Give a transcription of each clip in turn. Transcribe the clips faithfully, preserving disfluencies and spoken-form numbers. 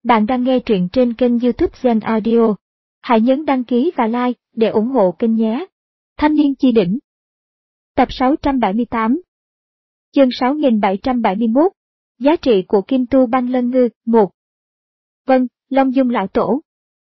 Bạn đang nghe truyện trên kênh YouTube Zen Audio. Hãy nhấn đăng ký và like để ủng hộ kênh nhé. Thanh niên chi đỉnh. Tập sáu trăm bảy mươi tám. Chương sáu nghìn bảy trăm bảy mươi mốt. Giá trị của Kim Tu Băng Lân Ngư. một. Vâng, Long Dung lão tổ.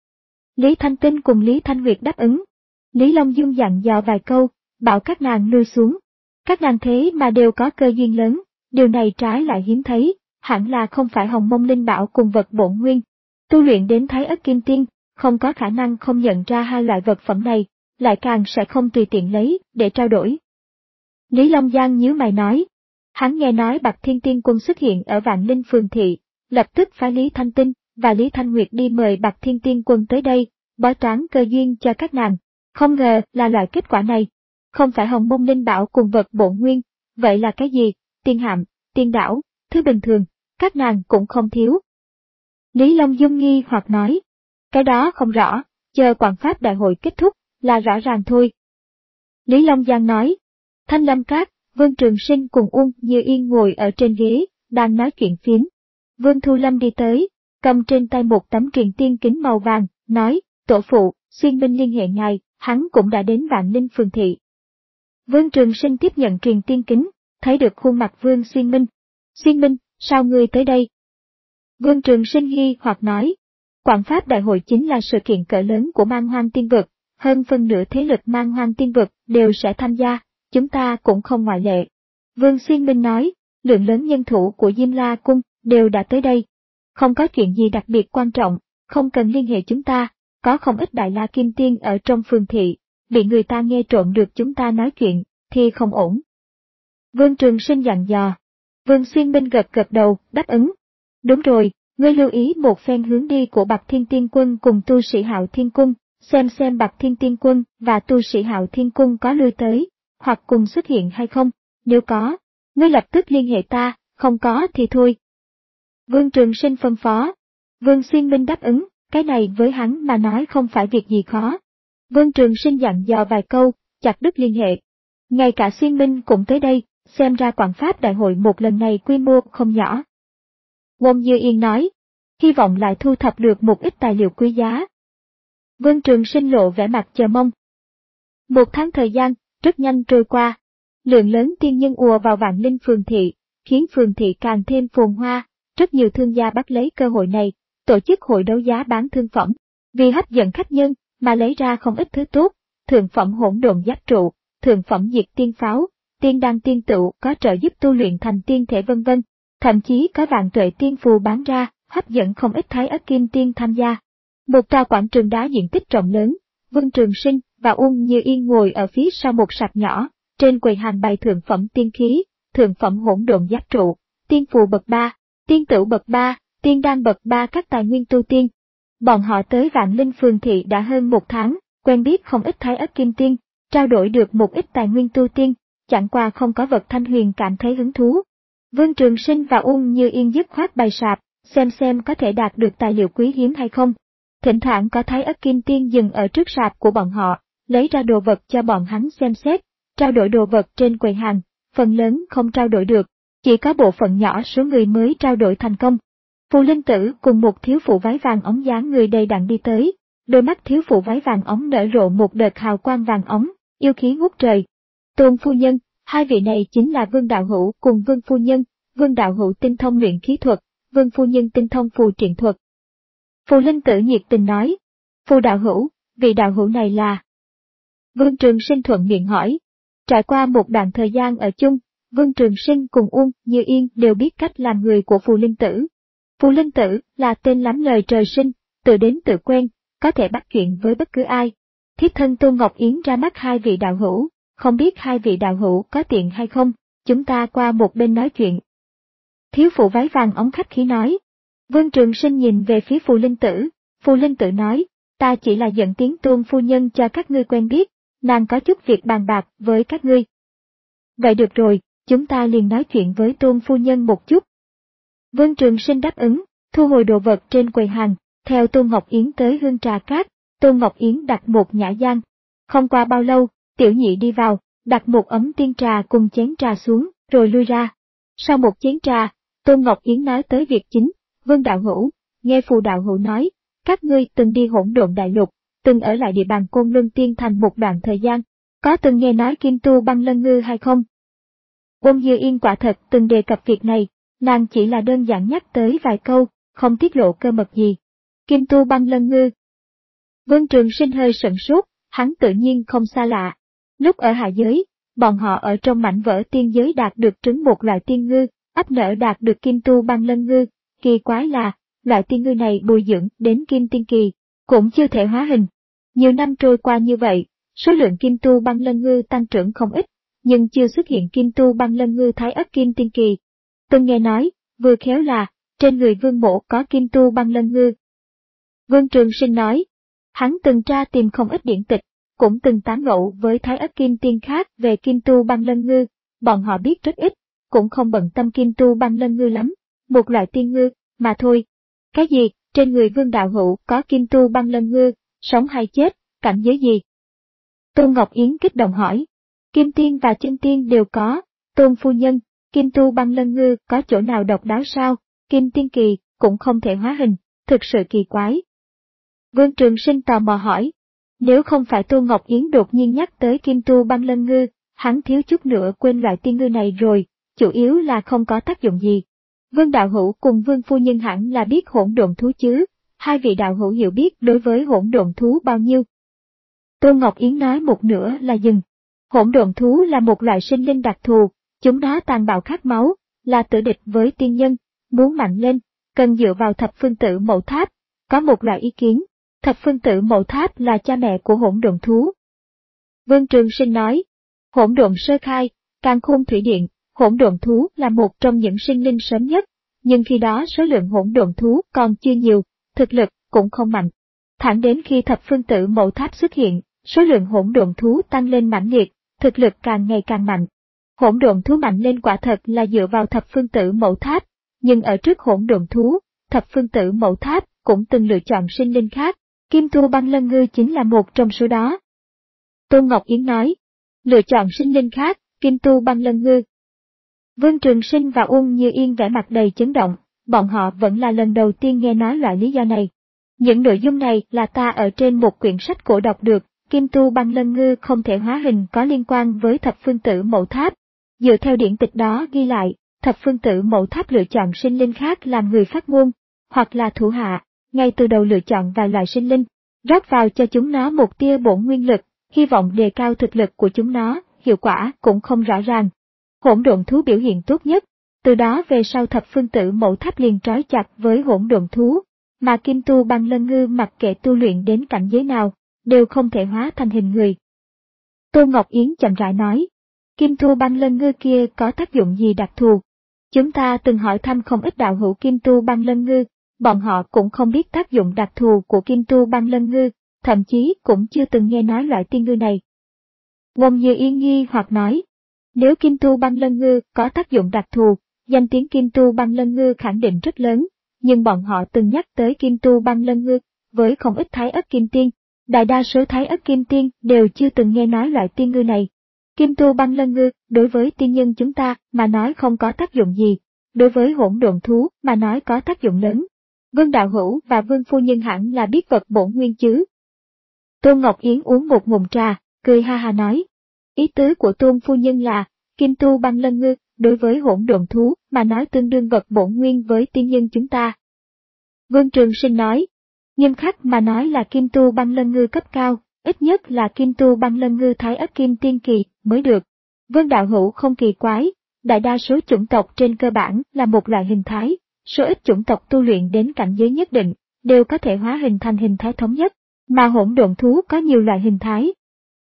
Lý Thanh Tinh cùng Lý Thanh Nguyệt đáp ứng. Lý Long Dung dặn dò vài câu, bảo các nàng lui xuống. Các nàng thế mà đều có cơ duyên lớn, điều này trái lại hiếm thấy, hẳn là không phải Hồng Mông Linh Bảo cùng vật bổn nguyên. Tu luyện đến Thái Ất Kim Tiên, không có khả năng không nhận ra hai loại vật phẩm này, lại càng sẽ không tùy tiện lấy để trao đổi. Lý Long Giang nhíu mày nói. Hắn nghe nói Bạch Thiên Tiên Quân xuất hiện ở Vạn Linh Phường Thị, lập tức phái Lý Thanh Tinh và Lý Thanh Nguyệt đi mời Bạch Thiên Tiên Quân tới đây, bói toán cơ duyên cho các nàng. Không ngờ là loại kết quả này. Không phải Hồng Mông Linh Bảo cùng vật bổn nguyên, vậy là cái gì? Tiên hạm, tiên đảo, thứ bình thường, các nàng cũng không thiếu. Lý Long Dung nghi hoặc nói. Cái đó không rõ, chờ Quảng Pháp Đại hội kết thúc, là rõ ràng thôi. Lý Long Giang nói. Thanh Lâm Các, Vương Trường Sinh cùng Uông Như Yên ngồi ở trên ghế, đang nói chuyện phiếm. Vương Thu Lâm đi tới, cầm trên tay một tấm truyền tiên kính màu vàng, nói, tổ phụ, Xuyên Minh liên hệ ngài, hắn cũng đã đến Vạn Linh Phường Thị. Vương Trường Sinh tiếp nhận truyền tiên kính, thấy được khuôn mặt Vương Xuyên Minh. Xuyên Minh, sao ngươi tới đây? Vương Trường Sinh nghi hoặc nói. Quảng Pháp Đại hội chính là sự kiện cỡ lớn của Man Hoang Tiên Vực, hơn phân nửa thế lực Man Hoang Tiên Vực đều sẽ tham gia, chúng ta cũng không ngoại lệ. Vương Xuyên Minh nói, lượng lớn nhân thủ của Diêm La Cung đều đã tới đây. Không có chuyện gì đặc biệt quan trọng, không cần liên hệ chúng ta, có không ít Đại La Kim Tiên ở trong phường thị, bị người ta nghe trộm được chúng ta nói chuyện, thì không ổn. Vương Trường Sinh dặn dò. Vương Xuyên Minh gật gật đầu, đáp ứng. Đúng rồi, ngươi lưu ý một phen hướng đi của Bạch Thiên Tiên Quân cùng tu sĩ Hạo Thiên Cung, xem xem Bạch Thiên Tiên Quân và tu sĩ Hạo Thiên Cung có lui tới, hoặc cùng xuất hiện hay không, nếu có, ngươi lập tức liên hệ ta, không có thì thôi. Vương Trường Sinh phân phó. Vương Xuyên Minh đáp ứng, cái này với hắn mà nói không phải việc gì khó. Vương Trường Sinh dặn dò vài câu, chặt đứt liên hệ. Ngay cả Xuyên Minh cũng tới đây, xem ra Quảng Pháp Đại hội một lần này quy mô không nhỏ. Uông Như Yên nói, hy vọng lại thu thập được một ít tài liệu quý giá. Vương Trường Sinh lộ vẻ mặt chờ mong. Một tháng thời gian, rất nhanh trôi qua. Lượng lớn tiên nhân ùa vào Vạn Linh Phường Thị, khiến Phường Thị càng thêm phồn hoa, rất nhiều thương gia bắt lấy cơ hội này, tổ chức hội đấu giá bán thương phẩm. Vì hấp dẫn khách nhân, mà lấy ra không ít thứ tốt, thượng phẩm hỗn độn giáp trụ, thượng phẩm diệt tiên pháo, tiên đan tiên tựu có trợ giúp tu luyện thành tiên thể vân vân, thậm chí có vạn tuệ tiên phù bán ra, hấp dẫn không ít Thái Ất Kim Tiên tham gia. Một tòa quảng trường đá diện tích rộng lớn, Vương Trường Sinh và Uông Như Yên ngồi ở phía sau một sạp nhỏ, trên quầy hàng bày thượng phẩm tiên khí, thượng phẩm hỗn độn giáp trụ, tiên phù bậc ba, tiên tựu bậc ba, tiên đan bậc ba các tài nguyên tu tiên. Bọn họ tới Vạn Linh Phường Thị đã hơn một tháng, quen biết không ít Thái Ất Kim Tiên, trao đổi được một ít tài nguyên tu tiên, chẳng qua không có vật thanh huyền cảm thấy hứng thú. Vương Trường Sinh và Uông Như Yên dứt khoát bày sạp, xem xem có thể đạt được tài liệu quý hiếm hay không. Thỉnh thoảng có Thái Ất Kim Tiên dừng ở trước sạp của bọn họ, lấy ra đồ vật cho bọn hắn xem xét, trao đổi đồ vật trên quầy hàng, phần lớn không trao đổi được, chỉ có bộ phận nhỏ số người mới trao đổi thành công. Phù Linh Tử cùng một thiếu phụ váy vàng óng dáng người đầy đặn đi tới, đôi mắt thiếu phụ váy vàng óng nở rộ một đợt hào quang vàng óng, yêu khí ngút trời. Tôn phu nhân, hai vị này chính là Vương Đạo Hữu cùng Vương phu nhân, Vương Đạo Hữu tinh thông luyện khí thuật, Vương phu nhân tinh thông phù triện thuật. Phù Linh Tử nhiệt tình nói, Phù Đạo Hữu, vị đạo hữu này là... Vương Trường Sinh thuận miệng hỏi. Trải qua một đoạn thời gian ở chung, Vương Trường Sinh cùng Uông Như Yên đều biết cách làm người của Phù Linh Tử. Phù Linh Tử là tên lắm lời trời sinh, tự đến tự quen, có thể bắt chuyện với bất cứ ai. Thiếp thân Tôn Ngọc Yến ra mắt hai vị đạo hữu, không biết hai vị đạo hữu có tiện hay không, chúng ta qua một bên nói chuyện. Thiếu phụ váy vàng óng khách khí nói. Vương Trường Sinh nhìn về phía Phù Linh Tử, Phù Linh Tử nói, ta chỉ là dẫn tiếng Tôn phu nhân cho các ngươi quen biết, nàng có chút việc bàn bạc với các ngươi. Vậy được rồi, chúng ta liền nói chuyện với Tôn phu nhân một chút. Vương Trường Sinh đáp ứng, thu hồi đồ vật trên quầy hàng, theo Tôn Ngọc Yến tới Hương Trà Cát, Tôn Ngọc Yến đặt một nhã gian. Không qua bao lâu, tiểu nhị đi vào, đặt một ấm tiên trà cùng chén trà xuống, rồi lui ra. Sau một chén trà, Tôn Ngọc Yến nói tới việc chính, Vương đạo hữu, nghe Phù đạo hữu nói, các ngươi từng đi Hỗn Độn Đại Lục, từng ở lại địa bàn Côn Luân Tiên Thành một đoạn thời gian, có từng nghe nói Kim Tu Băng Lân Ngư hay không? Ôn Như Yên quả thật từng đề cập việc này, nàng chỉ là đơn giản nhắc tới vài câu, không tiết lộ cơ mật gì. Kim Tu Băng Lân Ngư. Vương Trường Sinh hơi sửng sốt, hắn tự nhiên không xa lạ. Lúc ở hạ giới, bọn họ ở trong mảnh vỡ tiên giới đạt được trứng một loại tiên ngư, ấp nở đạt được Kim Tu Băng Lân Ngư, kỳ quái là, loại tiên ngư này bồi dưỡng đến Kim Tiên Kỳ, cũng chưa thể hóa hình. Nhiều năm trôi qua như vậy, số lượng Kim Tu Băng Lân Ngư tăng trưởng không ít, nhưng chưa xuất hiện Kim Tu Băng Lân Ngư thái ất Kim Tiên Kỳ. Từng nghe nói, vừa khéo là, trên người Vương Mỗ có Kim Tu Băng Lân Ngư. Vương Trường Sinh nói, hắn từng tra tìm không ít điển tịch, cũng từng tán gẫu với thái ất Kim Tiên khác về Kim Tu Băng Lân Ngư, bọn họ biết rất ít, cũng không bận tâm Kim Tu Băng Lân Ngư lắm, một loại tiên ngư, mà thôi. Cái gì, trên người Vương đạo hữu có Kim Tu Băng Lân Ngư, sống hay chết, cảnh giới gì? Tôn Ngọc Yến kích động hỏi, Kim Tiên và Chân Tiên đều có, Tôn phu nhân, Kim Tu Băng Lân Ngư có chỗ nào độc đáo sao, Kim Tiên Kỳ cũng không thể hóa hình, thực sự kỳ quái. Vương Trường Sinh tò mò hỏi, nếu không phải Tôn Ngọc Yến đột nhiên nhắc tới Kim Tu Băng Lân Ngư, hắn thiếu chút nữa quên loại tiên ngư này rồi, chủ yếu là không có tác dụng gì. Vương đạo hữu cùng Vương phu nhân hẳn là biết hỗn độn thú chứ, hai vị đạo hữu hiểu biết đối với hỗn độn thú bao nhiêu? Tôn Ngọc Yến nói một nửa là dừng. Hỗn độn thú là một loại sinh linh đặc thù, chúng nó tàn bạo khát máu, là tử địch với tiên nhân, muốn mạnh lên, cần dựa vào thập phương tử mẫu tháp. Có một loại ý kiến, thập phương tử mẫu tháp là cha mẹ của hỗn độn thú. Vương Trường Sinh nói, hỗn độn sơ khai, càn khôn thủy điện, hỗn độn thú là một trong những sinh linh sớm nhất, nhưng khi đó số lượng hỗn độn thú còn chưa nhiều, thực lực cũng không mạnh. Thẳng đến khi thập phương tử mẫu tháp xuất hiện, số lượng hỗn độn thú tăng lên mãnh liệt, thực lực càng ngày càng mạnh. Hỗn độn thú mạnh lên quả thật là dựa vào thập phương tử mẫu tháp, nhưng ở trước hỗn độn thú, thập phương tử mẫu tháp cũng từng lựa chọn sinh linh khác, Kim Tu Băng Lân Ngư chính là một trong số đó. Tôn Ngọc Yến nói, lựa chọn sinh linh khác, Kim Tu Băng Lân Ngư. Vương Trường Sinh và Ôn Như Yên vẻ mặt đầy chấn động, bọn họ vẫn là lần đầu tiên nghe nói loại lý do này. Những nội dung này là ta ở trên một quyển sách cổ đọc được, Kim Tu Băng Lân Ngư không thể hóa hình có liên quan với thập phương tử mẫu tháp. Dựa theo điển tịch đó ghi lại, thập phương tử mẫu tháp lựa chọn sinh linh khác làm người phát ngôn, hoặc là thủ hạ, ngay từ đầu lựa chọn vài loại sinh linh, rót vào cho chúng nó một tia bổn nguyên lực, hy vọng đề cao thực lực của chúng nó, hiệu quả cũng không rõ ràng. Hỗn độn thú biểu hiện tốt nhất, từ đó về sau thập phương tử mẫu tháp liền trói chặt với hỗn độn thú, mà Kim Tu Băng Lân Ngư mặc kệ tu luyện đến cảnh giới nào, đều không thể hóa thành hình người. Tôn Ngọc Yến chậm rãi nói, Kim Tu Băng Lân Ngư kia có tác dụng gì đặc thù? Chúng ta từng hỏi thăm không ít đạo hữu Kim Tu Băng Lân Ngư, bọn họ cũng không biết tác dụng đặc thù của Kim Tu Băng Lân Ngư, thậm chí cũng chưa từng nghe nói loại tiên ngư này. Ôn Như Yên nghi hoặc nói, nếu Kim Tu Băng Lân Ngư có tác dụng đặc thù, danh tiếng Kim Tu Băng Lân Ngư khẳng định rất lớn, nhưng bọn họ từng nhắc tới Kim Tu Băng Lân Ngư, với không ít thái ất kim tiên, đại đa số thái ất kim tiên đều chưa từng nghe nói loại tiên ngư này. Kim Tu Băng Lân Ngư đối với tiên nhân chúng ta mà nói không có tác dụng gì, đối với hỗn độn thú mà nói có tác dụng lớn. Vương đạo hữu và Vương phu nhân hẳn là biết vật bổn nguyên chứ? Tôn Ngọc Yến uống một ngụm trà, cười ha ha nói. Ý tứ của Tôn phu nhân là, Kim Tu Băng Lân Ngư đối với hỗn độn thú mà nói tương đương vật bổn nguyên với tiên nhân chúng ta. Vương Trường Sinh nói, nghiêm khắc mà nói là Kim Tu Băng Lân Ngư cấp cao, ít nhất là Kim Tu Băng Lân Ngư thái ất kim tiên kỳ mới được. Vương đạo hữu không kỳ quái, đại đa số chủng tộc trên cơ bản là một loại hình thái, số ít chủng tộc tu luyện đến cảnh giới nhất định, đều có thể hóa hình thành hình thái thống nhất, mà hỗn độn thú có nhiều loại hình thái.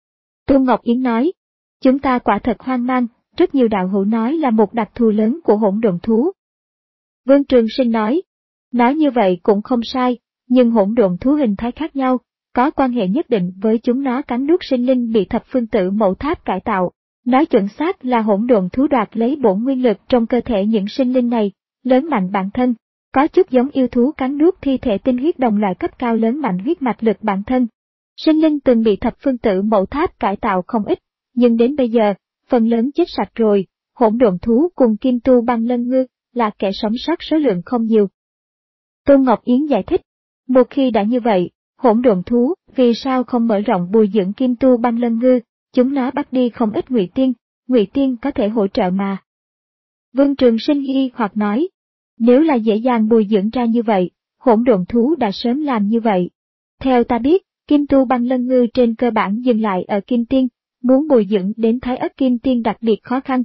Tôn Ngọc Yến nói, chúng ta quả thật hoang mang, rất nhiều đạo hữu nói là một đặc thù lớn của hỗn độn thú. Vương Trường Sinh nói, nói như vậy cũng không sai, nhưng hỗn độn thú hình thái khác nhau, có quan hệ nhất định với chúng nó cắn nuốt sinh linh bị thập phương tử mẫu tháp cải tạo. Nói chuẩn xác là hỗn độn thú đoạt lấy bổn nguyên lực trong cơ thể những sinh linh này, lớn mạnh bản thân, có chút giống yêu thú cắn nuốt thi thể tinh huyết đồng loại cấp cao lớn mạnh huyết mạch lực bản thân. Sinh linh từng bị thập phương tử mẫu tháp cải tạo không ít, nhưng đến bây giờ, phần lớn chết sạch rồi, hỗn độn thú cùng Kim Tu Băng Lân Ngư là kẻ sống sót số lượng không nhiều. Tôn Ngọc Yến giải thích, một khi đã như vậy, hỗn độn thú, vì sao không mở rộng bồi dưỡng kim tu băng lân ngư, chúng nó bắt đi không ít ngụy tiên, ngụy tiên có thể hỗ trợ mà. Vương Trường Sinh nghi hoặc nói, nếu là dễ dàng bồi dưỡng ra như vậy, hỗn độn thú đã sớm làm như vậy. Theo ta biết, kim tu băng lân ngư trên cơ bản dừng lại ở kim tiên, muốn bồi dưỡng đến thái ất kim tiên đặc biệt khó khăn.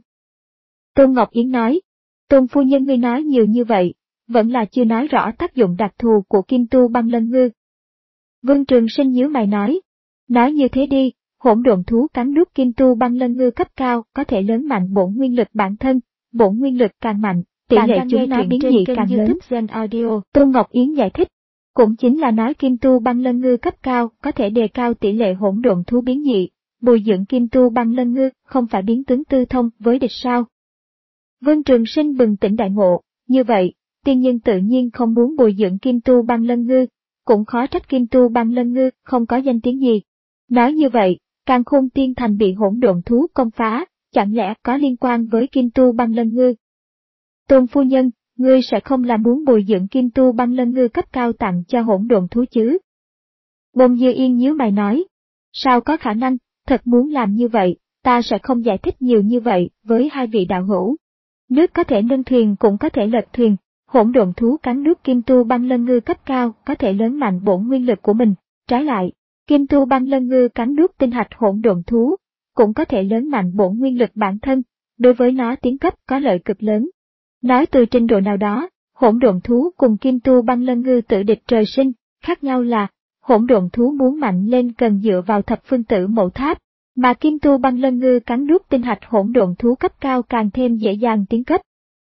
Tôn Ngọc Yến nói, Tôn phu nhân ngươi nói nhiều như vậy, vẫn là chưa nói rõ tác dụng đặc thù của kim tu băng lân ngư. Vương Trường Sinh nhíu mày nói, nói như thế đi, hỗn độn thú cắn nuốt kim tu băng lân ngư cấp cao có thể lớn mạnh bổn nguyên lực bản thân, bổn nguyên lực càng mạnh, tỷ lệ chúng nó biến dị càng lớn. Gen Audio. Tôn Ngọc Yến giải thích, cũng chính là nói kim tu băng lân ngư cấp cao có thể đề cao tỷ lệ hỗn độn thú biến dị, bồi dưỡng kim tu băng lân ngư không phải biến tướng tư thông với địch sao. Vương Trường Sinh bừng tỉnh đại ngộ, như vậy, tiên nhân tự nhiên không muốn bồi dưỡng kim tu băng lân ngư, cũng khó trách kim tu băng lân ngư không có danh tiếng gì. Nói như vậy, Càn Khôn Tiên Thành bị hỗn độn thú công phá, chẳng lẽ có liên quan với kim tu băng lân ngư? Tôn phu nhân, ngươi sẽ không là muốn bồi dưỡng kim tu băng lân ngư cấp cao tặng cho hỗn độn thú chứ? Bông Dư Yên nhíu mày nói, sao có khả năng, thật muốn làm như vậy, ta sẽ không giải thích nhiều như vậy với hai vị đạo hữu. Nước có thể nâng thuyền cũng có thể lật thuyền, hỗn độn thú cắn nuốt kim tu băng lân ngư cấp cao có thể lớn mạnh bổn nguyên lực của mình, trái lại, kim tu băng lân ngư cắn nuốt tinh hạch hỗn độn thú, cũng có thể lớn mạnh bổn nguyên lực bản thân, đối với nó tiến cấp có lợi cực lớn. Nói từ trình độ nào đó, hỗn độn thú cùng kim tu băng lân ngư tự địch trời sinh, khác nhau là, hỗn độn thú muốn mạnh lên cần dựa vào thập phương tử mẫu tháp, mà kim tu băng lân ngư cắn nuốt tinh hạch hỗn độn thú cấp cao càng thêm dễ dàng tiến cấp.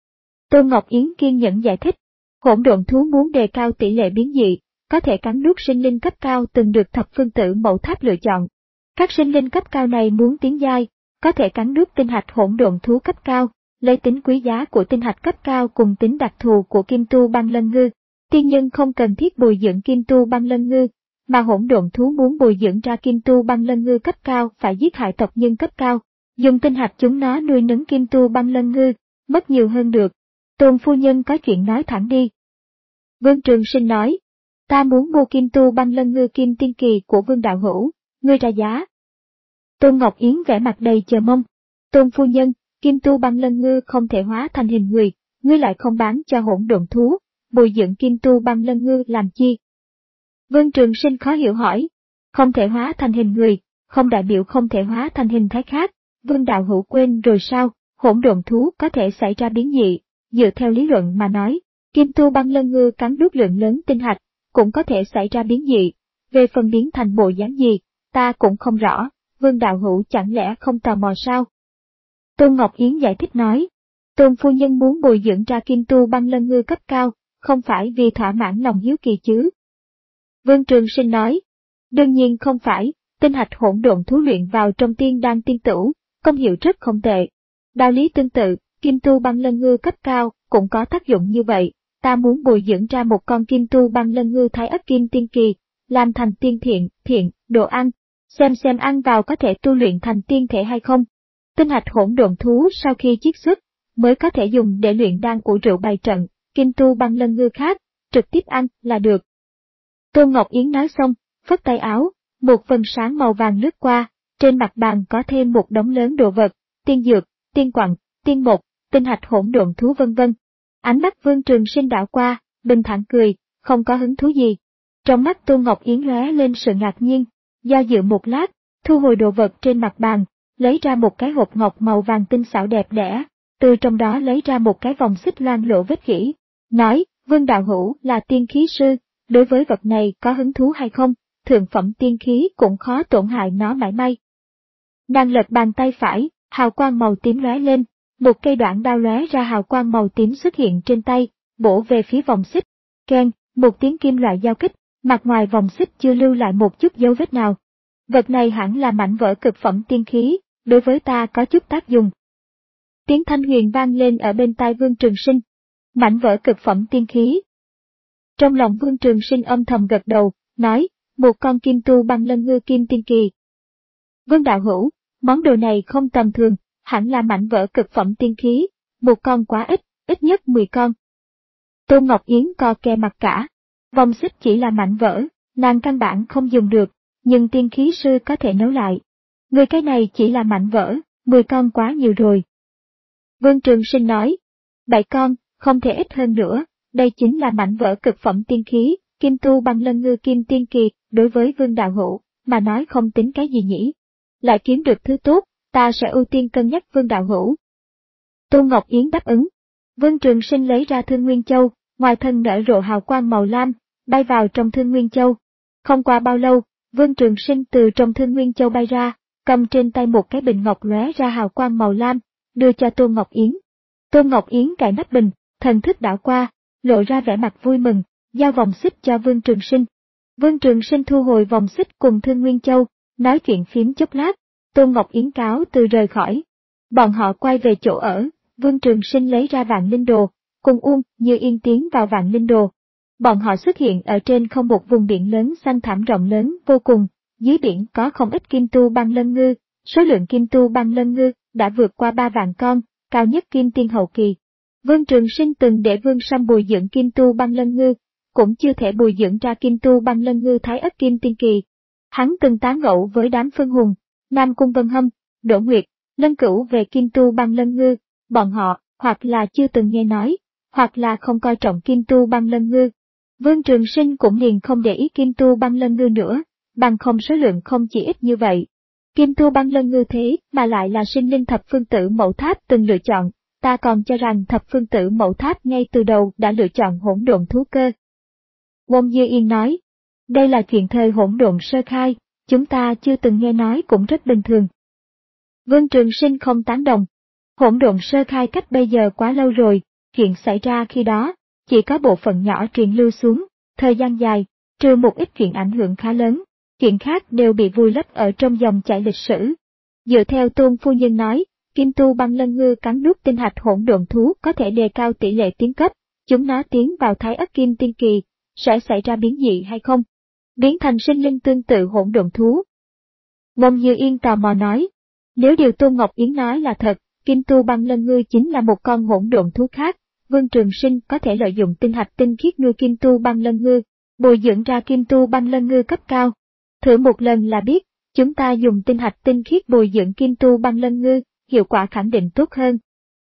Tôn Ngọc Yến kiên nhẫn giải thích, hỗn độn thú muốn đề cao tỷ lệ biến dị, có thể cắn nuốt sinh linh cấp cao từng được thập phương tử mẫu tháp lựa chọn. Các sinh linh cấp cao này muốn tiến giai, có thể cắn nuốt tinh hạch hỗn độn thú cấp cao, lấy tính quý giá của tinh hạch cấp cao cùng tính đặc thù của kim tu băng lân ngư. Tiên nhân không cần thiết bồi dưỡng kim tu băng lân ngư, mà hỗn độn thú muốn bồi dưỡng ra kim tu băng lân ngư cấp cao phải giết hại tộc nhân cấp cao, dùng tinh hạch chúng nó nuôi nấng kim tu băng lân ngư, mất nhiều hơn được. Tôn phu nhân có chuyện nói thẳng đi. Vương Trường Sinh nói, ta muốn mua kim tu băng lân ngư kim tiên kỳ của Vương đạo hữu, ngươi ra giá. Tôn Ngọc Yến vẻ mặt đầy chờ mong. Tôn phu nhân, kim tu băng lân ngư không thể hóa thành hình người, ngươi lại không bán cho hỗn độn thú, bồi dưỡng kim tu băng lân ngư làm chi? Vương Trường Sinh khó hiểu hỏi, không thể hóa thành hình người, không đại biểu không thể hóa thành hình thái khác, Vương đạo hữu quên rồi sao, hỗn độn thú có thể xảy ra biến dị, dựa theo lý luận mà nói, kim tu băng lân ngư cắn nuốt lượng lớn tinh hạch, cũng có thể xảy ra biến dị, về phần biến thành bộ dáng gì, ta cũng không rõ, Vương đạo hữu chẳng lẽ không tò mò sao? Tôn Ngọc Yến giải thích nói, Tôn phu nhân muốn bồi dưỡng ra kim tu băng lân ngư cấp cao, không phải vì thỏa mãn lòng hiếu kỳ chứ? Vương Trường Sinh nói, đương nhiên không phải, tinh hạch hỗn độn thú luyện vào trong tiên đan tiên tửu, công hiệu rất không tệ. Đạo lý tương tự, kim tu băng lân ngư cấp cao cũng có tác dụng như vậy, ta muốn bồi dưỡng ra một con kim tu băng lân ngư thái ất kim tiên kỳ, làm thành tiên thiện, thiện, đồ ăn, xem xem ăn vào có thể tu luyện thành tiên thể hay không. Tinh hạch hỗn độn thú sau khi chiết xuất, mới có thể dùng để luyện đan của rượu bày trận, kim tu băng lân ngư khác, trực tiếp ăn là được. Tôn Ngọc Yến nói xong, phất tay áo, một phần sáng màu vàng lướt qua, trên mặt bàn có thêm một đống lớn đồ vật, tiên dược, tiên quặng, tiên mục, tinh hạch hỗn độn thú vân vân. Ánh mắt Vương Trường Sinh đảo qua, bình thản cười, không có hứng thú gì. Trong mắt Tôn Ngọc Yến lóe lên sự ngạc nhiên, do dự một lát, thu hồi đồ vật trên mặt bàn, lấy ra một cái hộp ngọc màu vàng tinh xảo đẹp đẽ, từ trong đó lấy ra một cái vòng xích loang lỗ vết khỉ, nói, Vương đạo hữu là tiên khí sư, đối với vật này có hứng thú hay không, thượng phẩm tiên khí cũng khó tổn hại nó mảy may. Nàng lật bàn tay phải, hào quang màu tím lóe lên, một cây đoạn đao lóe ra hào quang màu tím xuất hiện trên tay, bổ về phía vòng xích, keng, một tiếng kim loại giao kích, mặt ngoài vòng xích chưa lưu lại một chút dấu vết nào. Vật này hẳn là mảnh vỡ cực phẩm tiên khí, đối với ta có chút tác dụng. Tiếng thanh huyền vang lên ở bên tai Vương Trường Sinh. Mảnh vỡ cực phẩm tiên khí. Trong lòng Vương Trường Sinh âm thầm gật đầu, nói, một con kim tu băng lân ngư kim tiên kỳ. Vương đạo hữu, món đồ này không tầm thường, hẳn là mảnh vỡ cực phẩm tiên khí, một con quá ít, ít nhất mười con. Tôn Ngọc Yến co ke mặt cả. Vòng xích chỉ là mảnh vỡ, nàng căn bản không dùng được, nhưng tiên khí sư có thể nấu lại. Người cái này chỉ là mảnh vỡ, mười con quá nhiều rồi. Vương Trường Sinh nói, bảy con, không thể ít hơn nữa, đây chính là mảnh vỡ cực phẩm tiên khí, kim tu băng lân ngư kim tiên kỳ, đối với Vương đạo hữu, mà nói không tính cái gì nhỉ. Lại kiếm được thứ tốt, ta sẽ ưu tiên cân nhắc Vương đạo hữu. Tôn Ngọc Yến đáp ứng. Vương Trường Sinh lấy ra Thương Nguyên Châu, ngoài thân nở rộ hào quang màu lam, bay vào trong Thương Nguyên Châu. Không qua bao lâu, Vương Trường Sinh từ trong Thương Nguyên Châu bay ra, cầm trên tay một cái bình ngọc lóe ra hào quang màu lam, đưa cho Tôn Ngọc Yến. Tôn Ngọc Yến cài nắp bình, thần thức đảo qua, lộ ra vẻ mặt vui mừng, giao vòng xích cho Vương Trường Sinh. Vương Trường Sinh thu hồi vòng xích cùng Thương Nguyên Châu, nói chuyện phím chốc lát, Tôn Ngọc Yến cáo từ rời khỏi. Bọn họ quay về chỗ ở, Vương Trường Sinh lấy ra Vạn Linh Đồ, cùng Uông Như Yên tiến vào Vạn Linh Đồ. Bọn họ xuất hiện ở trên không một vùng biển lớn xanh thẳm rộng lớn vô cùng, dưới biển có không ít kim tu băng lân ngư, số lượng kim tu băng lân ngư đã vượt qua ba vạn con, cao nhất kim tiên hậu kỳ. Vương Trường Sinh từng để Vương Sâm bồi dưỡng kim tu băng lân ngư, cũng chưa thể bồi dưỡng ra kim tu băng lân ngư thái ất kim tiên kỳ. Hắn từng tán ngẫu với đám phân hùng, Nam Cung Vân Hâm, Đỗ Nguyệt, Lân Cửu về kim tu băng lân ngư, bọn họ hoặc là chưa từng nghe nói, hoặc là không coi trọng kim tu băng lân ngư. Vương Trường Sinh cũng liền không để ý kim tu băng lân ngư nữa, bằng không số lượng không chỉ ít như vậy. Kim tu băng lân ngư thế mà lại là sinh linh thập phương tử mẫu tháp từng lựa chọn, ta còn cho rằng thập phương tử mẫu tháp ngay từ đầu đã lựa chọn hỗn độn thú cơ. Wong Như Yên nói, đây là chuyện thời hỗn độn sơ khai, chúng ta chưa từng nghe nói cũng rất bình thường. Vương Trường Sinh không tán đồng. Hỗn độn sơ khai cách bây giờ quá lâu rồi, chuyện xảy ra khi đó, chỉ có bộ phận nhỏ truyền lưu xuống, thời gian dài, trừ một ít chuyện ảnh hưởng khá lớn, chuyện khác đều bị vùi lấp ở trong dòng chảy lịch sử. Dựa theo Tôn Phu Nhân nói, kim tu băng lân ngư cắn nuốt tinh hạch hỗn độn thú có thể đề cao tỷ lệ tiến cấp, chúng nó tiến vào thái ất kim tiên kỳ, sẽ xảy ra biến dị hay không? Biến thành sinh linh tương tự hỗn độn thú. Ngông Như Yên tò mò nói, nếu điều Tôn Ngọc Yến nói là thật, kim tu băng lân ngư chính là một con hỗn độn thú khác, Vương Trường Sinh có thể lợi dụng tinh hạch tinh khiết nuôi kim tu băng lân ngư, bồi dưỡng ra kim tu băng lân ngư cấp cao. Thử một lần là biết, chúng ta dùng tinh hạch tinh khiết bồi dưỡng kim tu băng lân ngư, hiệu quả khẳng định tốt hơn.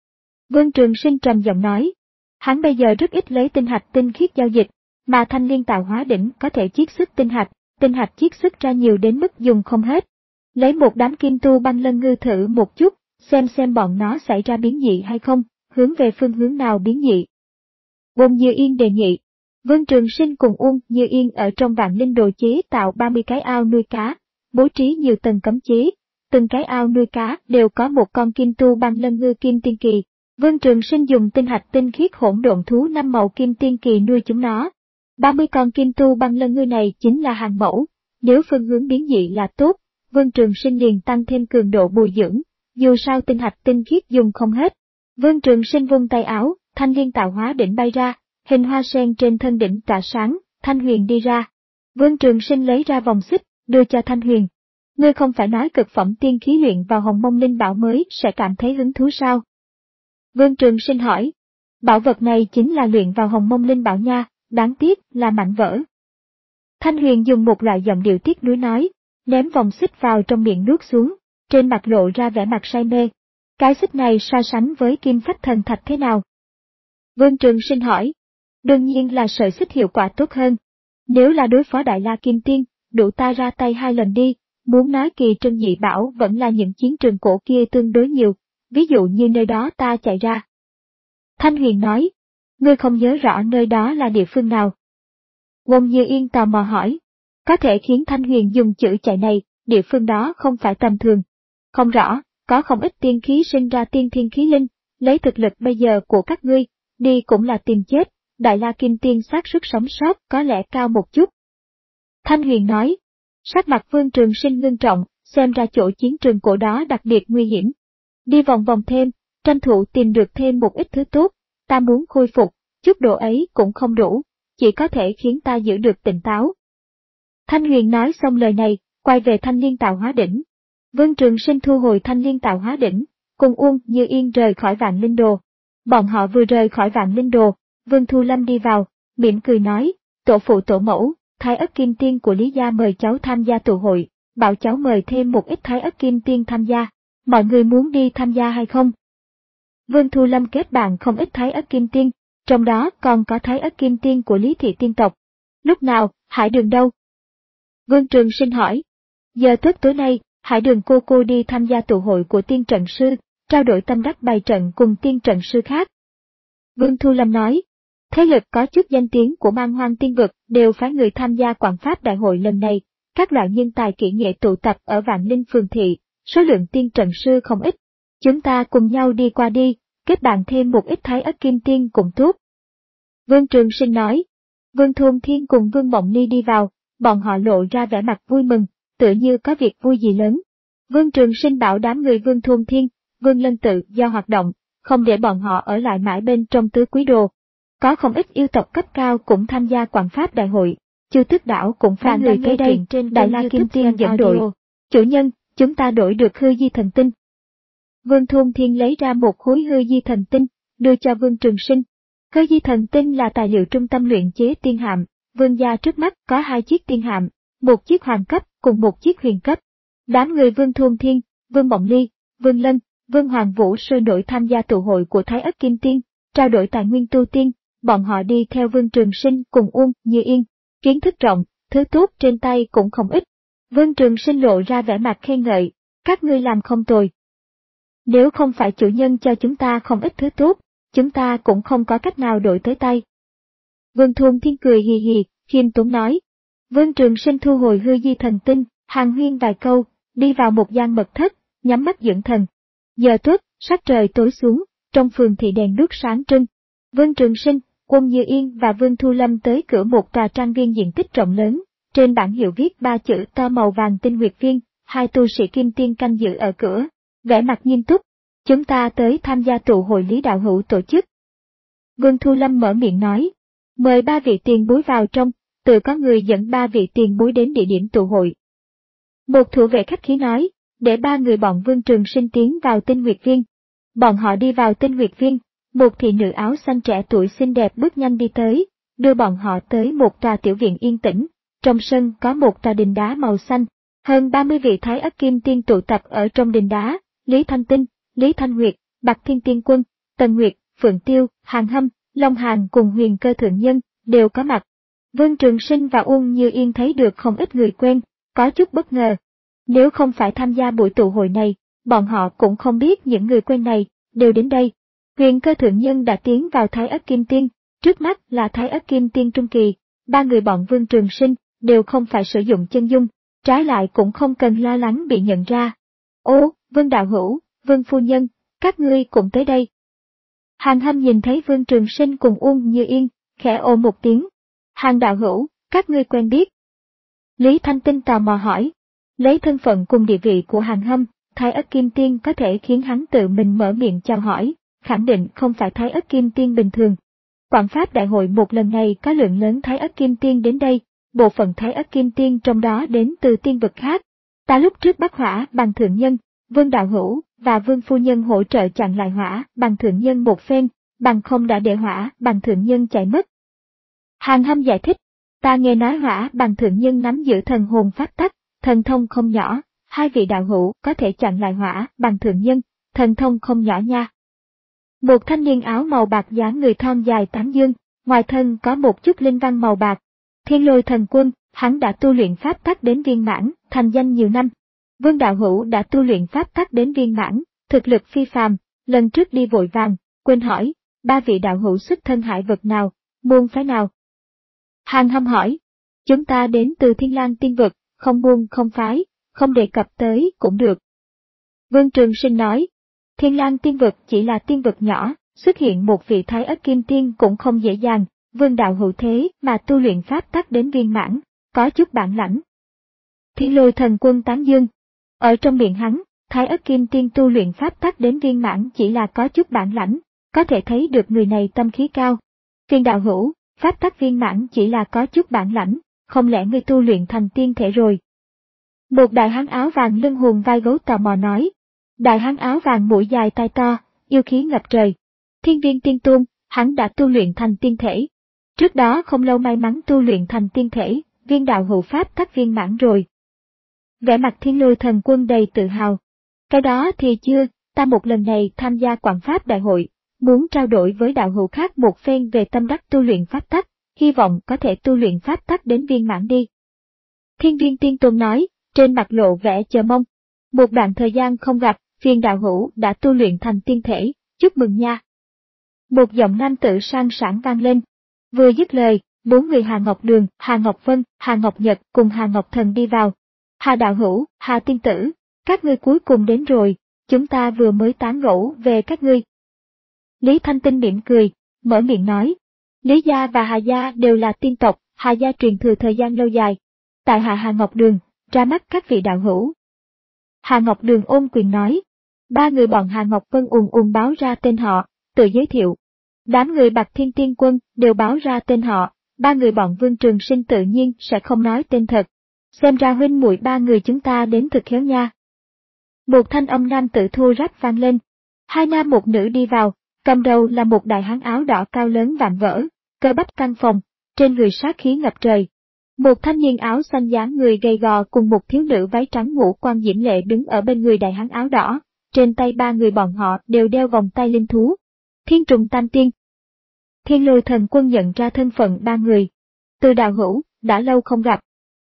Vương Trường Sinh trầm giọng nói, hắn bây giờ rất ít lấy tinh hạch tinh khiết giao dịch, mà Thanh Liên Tạo Hóa Đỉnh có thể chiết xuất tinh hạch, tinh hạch chiết xuất ra nhiều đến mức dùng không hết. Lấy một đám kim tu băng lân ngư thử một chút, xem xem bọn nó xảy ra biến dị hay không, hướng về phương hướng nào biến dị. Uông Như Yên đề nghị. Vương Trường Sinh cùng Uông Như Yên ở trong Vạn Linh Đồ chế tạo ba mươi cái ao nuôi cá, bố trí nhiều tầng cấm chế, từng cái ao nuôi cá đều có một con kim tu băng lân ngư kim tiên kỳ. Vương Trường Sinh dùng tinh hạch tinh khiết hỗn độn thú năm màu kim tiên kỳ nuôi chúng nó. ba mươi con kim tu băng lân ngư này chính là hàng mẫu, nếu phương hướng biến dị là tốt, Vương Trường Sinh liền tăng thêm cường độ bồi dưỡng, dù sao tinh hạch tinh khiết dùng không hết. Vương Trường Sinh vung tay áo, Thanh Liên Tạo Hóa Đỉnh bay ra, hình hoa sen trên thân đỉnh tỏa sáng, Thanh Huyền đi ra. Vương Trường Sinh lấy ra vòng xích, đưa cho Thanh Huyền. Ngươi không phải nói cực phẩm tiên khí luyện vào Hồng Mông Linh Bảo mới sẽ cảm thấy hứng thú sao? Vương Trường Sinh hỏi. Bảo vật này chính là luyện vào Hồng Mông Linh Bảo nha, đáng tiếc là mảnh vỡ. Thanh Huyền dùng một loại giọng điệu tiếc nuối nói, ném vòng xích vào trong miệng nuốt xuống, trên mặt lộ ra vẻ mặt say mê. Cái xích này so sánh với kim phách thần thạch thế nào? Vương Trường Sinh hỏi. Đương nhiên là sợi xích hiệu quả tốt hơn. Nếu là đối phó Đại La Kim Tiên, đủ ta ra tay hai lần đi, muốn nói kỳ trân dị bảo vẫn là những chiến trường cổ kia tương đối nhiều, ví dụ như nơi đó ta chạy ra. Thanh Huyền nói, ngươi không nhớ rõ nơi đó là địa phương nào. Wong Như Yên tò mò hỏi, có thể khiến Thanh Huyền dùng chữ chạy này, địa phương đó không phải tầm thường. Không rõ, có không ít tiên khí sinh ra tiên thiên khí linh, lấy thực lực bây giờ của các ngươi, đi cũng là tìm chết, Đại La Kim Tiên xác suất sống sót có lẽ cao một chút. Thanh Huyền nói, sắc mặt Vương Trường Sinh ngưng trọng, xem ra chỗ chiến trường cổ đó đặc biệt nguy hiểm. Đi vòng vòng thêm, tranh thủ tìm được thêm một ít thứ tốt, ta muốn khôi phục, chút độ ấy cũng không đủ, chỉ có thể khiến ta giữ được tỉnh táo. Thanh Huyền nói xong lời này, quay về Thanh Liên Tạo Hóa Đỉnh. Vương Trường Sinh thu hồi Thanh Liên Tạo Hóa Đỉnh, cùng Uông Như Yên rời khỏi Vạn Linh Đồ. Bọn họ vừa rời khỏi Vạn Linh Đồ, Vương Thu Lâm đi vào, mỉm cười nói, tổ phụ tổ mẫu, Thái Ất Kim Tiên của Lý gia mời cháu tham gia tụ hội, bảo cháu mời thêm một ít Thái Ất Kim Tiên tham gia, mọi người muốn đi tham gia hay không? Vương Thu Lâm kết bạn không ít Thái Ất Kim Tiên, trong đó còn có Thái Ất Kim Tiên của Lý thị tiên tộc. Lúc nào, Hải Đường đâu? Vương Trường Sinh hỏi. Giờ tuất tối nay, Hải Đường cô cô đi tham gia tụ hội của tiên trận sư, trao đổi tâm đắc bày trận cùng tiên trận sư khác. Vương Thu Lâm nói, thế lực có chút danh tiếng của Man Hoang Tiên vực đều phái người tham gia quảng pháp đại hội lần này, các loại nhân tài kỹ nghệ tụ tập ở Vạn Linh Phường Thị, số lượng tiên trận sư không ít. Chúng ta cùng nhau đi qua đi, kết bạn thêm một ít Thái Ất Kim Tiên cũng tốt. Vương Trường Sinh nói. Vương Thôn Thiên cùng Vương Mộng Ly đi vào, bọn họ lộ ra vẻ mặt vui mừng, tựa như có việc vui gì lớn. Vương Trường Sinh bảo đám người Vương Thôn Thiên, Vương Lân tự do hoạt động, không để bọn họ ở lại mãi bên trong tứ quý đồ. Có không ít yêu tộc cấp cao cũng tham gia quảng pháp đại hội, Chu Tước Đảo cũng phái người tới đây, Đại La Kim Tiên dẫn đội. Chủ nhân, chúng ta đổi được hư di thần tinh. Vương Thôn Thiên lấy ra một khối hư di thần tinh, đưa cho Vương Trường Sinh. Hư di thần tinh là tài liệu trung tâm luyện chế tiên hạm, Vương gia trước mắt có hai chiếc tiên hạm, một chiếc hoàng cấp cùng một chiếc huyền cấp. Đám người Vương Thôn Thiên, Vương Mộng Ly, Vương Lân, Vương Hoàng Vũ sôi nổi tham gia tụ hội của Thái Ất Kim Tiên, trao đổi tài nguyên tu tiên, bọn họ đi theo Vương Trường Sinh cùng Uông Như Yên, kiến thức rộng, thứ tốt trên tay cũng không ít. Vương Trường Sinh lộ ra vẻ mặt khen ngợi, các ngươi làm không tồi. Nếu không phải chủ nhân cho chúng ta không ít thứ tốt, chúng ta cũng không có cách nào đổi tới tay. Vương Thôn Thiên cười hì hì, khiêm tốn nói. Vương Trường Sinh thu hồi hư di thần tinh, hàn huyên vài câu, đi vào một gian mật thất, nhắm mắt dưỡng thần. Giờ tuất, sắc trời tối xuống, trong phường thị đèn đuốc sáng trưng. Vương Trường Sinh, Uông Như Yên và Vương Thu Lâm tới cửa một tòa trang viên diện tích rộng lớn, trên bảng hiệu viết ba chữ to màu vàng Tinh Nguyệt Viên, hai tu sĩ kim tiên canh giữ ở cửa, vẻ mặt nghiêm túc. Chúng ta tới tham gia tụ hội Lý đạo hữu tổ chức. Vương Thu Lâm mở miệng nói, mời ba vị tiền bối vào trong, tự có người dẫn ba vị tiền bối đến địa điểm tụ hội. Một thủ vệ khách khí nói, để ba người bọn Vương Trường Sinh tiến vào Tinh Nguyệt Viên. Bọn họ đi vào Tinh Nguyệt Viên, một thị nữ áo xanh trẻ tuổi xinh đẹp bước nhanh đi tới, đưa bọn họ tới một tòa tiểu viện yên tĩnh. Trong sân có một tòa đình đá màu xanh, hơn ba mươi vị Thái Ất Kim Tiên tụ tập ở trong đình đá, Lý Thanh Tinh, Lý Thanh Nguyệt, Bạch Thiên Tiên Quân, Tần Nguyệt, Phượng Tiêu, Hàn Hâm, Long Hàn cùng Huyền Cơ Thượng Nhân, đều có mặt. Vương Trường Sinh và Uông Như Yên thấy được không ít người quen, có chút bất ngờ. Nếu không phải tham gia buổi tụ hội này, bọn họ cũng không biết những người quen này đều đến đây. Huyền Cơ Thượng Nhân đã tiến vào Thái Ất Kim Tiên, trước mắt là Thái Ất Kim Tiên Trung Kỳ, ba người bọn Vương Trường Sinh đều không phải sử dụng chân dung, trái lại cũng không cần lo lắng bị nhận ra. Ô, Vương đạo hữu, Vương phu nhân, các ngươi cũng tới đây. Hàn Hâm nhìn thấy Vương Trường Sinh cùng Uông Như Yên, khẽ ồ một tiếng. Hàn đạo hữu, các ngươi quen biết. Lý Thanh Tinh tò mò hỏi. Lấy thân phận cùng địa vị của Hàn Hâm, Thái Ất Kim Tiên có thể khiến hắn tự mình mở miệng chào hỏi, khẳng định không phải Thái Ất Kim Tiên bình thường. Quảng pháp đại hội một lần này có lượng lớn Thái Ất Kim Tiên đến đây, bộ phận Thái Ất Kim Tiên trong đó đến từ tiên vực khác. Ta lúc trước bắt hỏa bằng thượng nhân, Vương đạo hữu và Vương phu nhân hỗ trợ chặn lại hỏa bằng thượng nhân một phen, bằng không đã để hỏa bằng thượng nhân chạy mất. Hàn Hâm giải thích, ta nghe nói hỏa bằng thượng nhân nắm giữ thần hồn pháp tắc, thần thông không nhỏ, hai vị đạo hữu có thể chặn lại hỏa bằng thượng nhân, thần thông không nhỏ nha. Một thanh niên áo màu bạc dáng người thon dài tán dương, ngoài thân có một chút linh văn màu bạc. Thiên Lôi Thần Quân, hắn đã tu luyện pháp tắc đến viên mãn, thành danh nhiều năm. Vương đạo hữu đã tu luyện pháp tắc đến viên mãn, thực lực phi phàm, lần trước đi vội vàng, quên hỏi, ba vị đạo hữu xuất thân hải vực nào, môn phái nào? Hàn Hâm hỏi, chúng ta đến từ Thiên Lang Tiên vực, không môn không phái, không đề cập tới cũng được. Vương Trường Sinh nói, Thiên Lang Tiên vực chỉ là tiên vực nhỏ, xuất hiện một vị Thái Ất Kim Tiên cũng không dễ dàng, Vương đạo hữu thế mà tu luyện pháp tắc đến viên mãn, có chút bản lãnh. Thiên Lôi Thần Quân tán dương, ở trong miệng hắn, Thái Ất Kim Tiên tu luyện pháp tắc đến viên mãn chỉ là có chút bản lãnh, có thể thấy được người này tâm khí cao. Viên đạo hữu, pháp tắc viên mãn chỉ là có chút bản lãnh, không lẽ ngươi tu luyện thành tiên thể rồi? Một đại hán áo vàng lưng hùn vai gấu tò mò nói. Đại hán áo vàng mũi dài tai to, yêu khí ngập trời. Thiên Viên Tiên Tôn, hắn đã tu luyện thành tiên thể. Trước đó không lâu may mắn tu luyện thành tiên thể, viên đạo hữu pháp tắc viên mãn rồi. Vẻ mặt Thiên Lôi Thần Quân đầy tự hào. Cái đó thì chưa, ta một lần này tham gia Quảng Pháp Đại hội, muốn trao đổi với đạo hữu khác một phen về tâm đắc tu luyện pháp tắc, hy vọng có thể tu luyện pháp tắc đến viên mãn đi. Thiên Viên Tiên Tôn nói, trên mặt lộ vẻ chờ mong. Một đoạn thời gian không gặp, viên đạo hữu đã tu luyện thành tiên thể, chúc mừng nha. Một giọng nam tử sang sảng vang lên. Vừa dứt lời, bốn người Hà Ngọc Đường, Hà Ngọc Vân, Hà Ngọc Nhật cùng Hà Ngọc Thần đi vào. Hà đạo hữu, Hà tiên tử, các ngươi cuối cùng đến rồi, chúng ta vừa mới tán gẫu về các ngươi. Lý Thanh Tinh mỉm cười, mở miệng nói. Lý gia và Hà gia đều là tiên tộc, Hà gia truyền thừa thời gian lâu dài. Tại hạ Hà Ngọc Đường, ra mắt các vị đạo hữu. Hà Ngọc Đường ôm quyền nói. Ba người bọn Hà Ngọc Vân ùn ùn báo ra tên họ, tự giới thiệu. Đám người Bạc Thiên Tiên Quân đều báo ra tên họ, ba người bọn Vương Trường Sinh tự nhiên sẽ không nói tên thật. Xem ra huynh muội ba người chúng ta đến thực khéo nha. Một thanh âm nam tử thô ráp vang lên. Hai nam một nữ đi vào, cầm đầu là một đại hán áo đỏ cao lớn vạm vỡ, cơ bắp căng phồng, trên người sát khí ngập trời. Một thanh niên áo xanh dáng người gầy gò cùng một thiếu nữ váy trắng ngũ quan diễm lệ đứng ở bên người đại hán áo đỏ, trên tay ba người bọn họ đều đeo vòng tay linh thú. Thiên Trùng Tam Tiên. Thiên Lôi Thần Quân nhận ra thân phận ba người. Từ đạo hữu, đã lâu không gặp.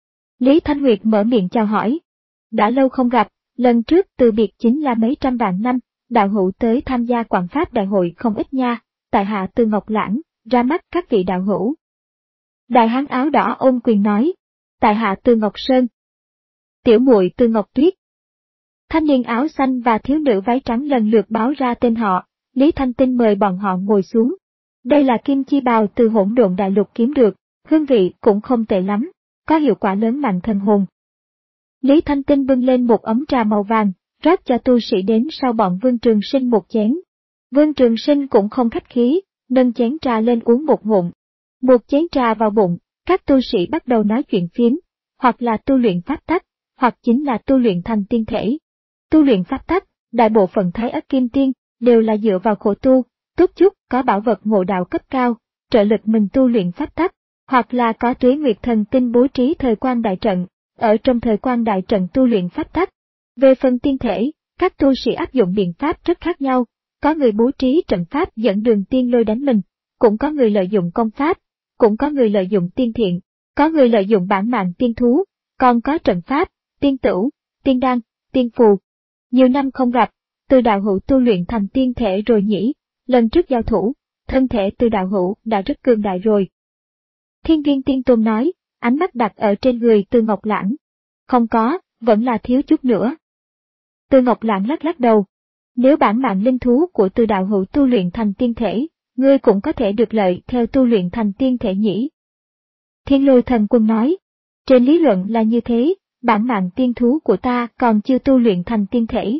Lý Thanh Nguyệt mở miệng chào hỏi. Đã lâu không gặp, lần trước từ biệt chính là mấy trăm vạn năm, đạo hữu tới tham gia Quảng Pháp Đại hội không ít nha, tại hạ Từ Ngọc Lãng, ra mắt các vị đạo hữu. Đại hán áo đỏ ôm quyền nói, tại hạ Từ Ngọc Sơn. Tiểu muội Từ Ngọc Tuyết. Thanh niên áo xanh và thiếu nữ váy trắng lần lượt báo ra tên họ, Lý Thanh Tinh mời bọn họ ngồi xuống. Đây là kim chi bào từ Hỗn Độn Đại Lục kiếm được, hương vị cũng không tệ lắm, có hiệu quả lớn mạnh thần hồn. Lý Thanh Tinh bưng lên một ấm trà màu vàng, rót cho tu sĩ đến sau bọn Vương Trường Sinh một chén. Vương Trường Sinh cũng không khách khí, nâng chén trà lên uống một ngụm. Một chén trà vào bụng, các tu sĩ bắt đầu nói chuyện phiếm, hoặc là tu luyện pháp tắc, hoặc chính là tu luyện thành tiên thể. Tu luyện pháp tắc, đại bộ phận Thái Ất Kim Tiên, đều là dựa vào khổ tu, tốt chút có bảo vật ngộ đạo cấp cao, trợ lực mình tu luyện pháp tắc, hoặc là có Tuế Nguyệt Thần Tinh bố trí thời quan đại trận, ở trong thời quan đại trận tu luyện pháp tắc. Về phần tiên thể, các tu sĩ áp dụng biện pháp rất khác nhau, có người bố trí trận pháp dẫn đường tiên lôi đánh mình, cũng có người lợi dụng công pháp, cũng có người lợi dụng tiên thiện, có người lợi dụng bản mạng tiên thú, còn có trận pháp, tiên tửu, tiên đan, tiên phù. Nhiều năm không gặp, Từ đạo hữu tu luyện thành tiên thể rồi nhỉ, lần trước giao thủ, thân thể Từ đạo hữu đã rất cường đại rồi. Thiên Viên Tiên Tôn nói, ánh mắt đặt ở trên người Từ Ngọc Lãng. Không có, vẫn là thiếu chút nữa. Từ Ngọc Lãng lắc lắc đầu. Nếu bản mạng linh thú của Từ đạo hữu tu luyện thành tiên thể, ngươi cũng có thể được lợi theo tu luyện thành tiên thể nhỉ. Thiên Lôi Thần Quân nói, trên lý luận là như thế, bản mạng tiên thú của ta còn chưa tu luyện thành tiên thể.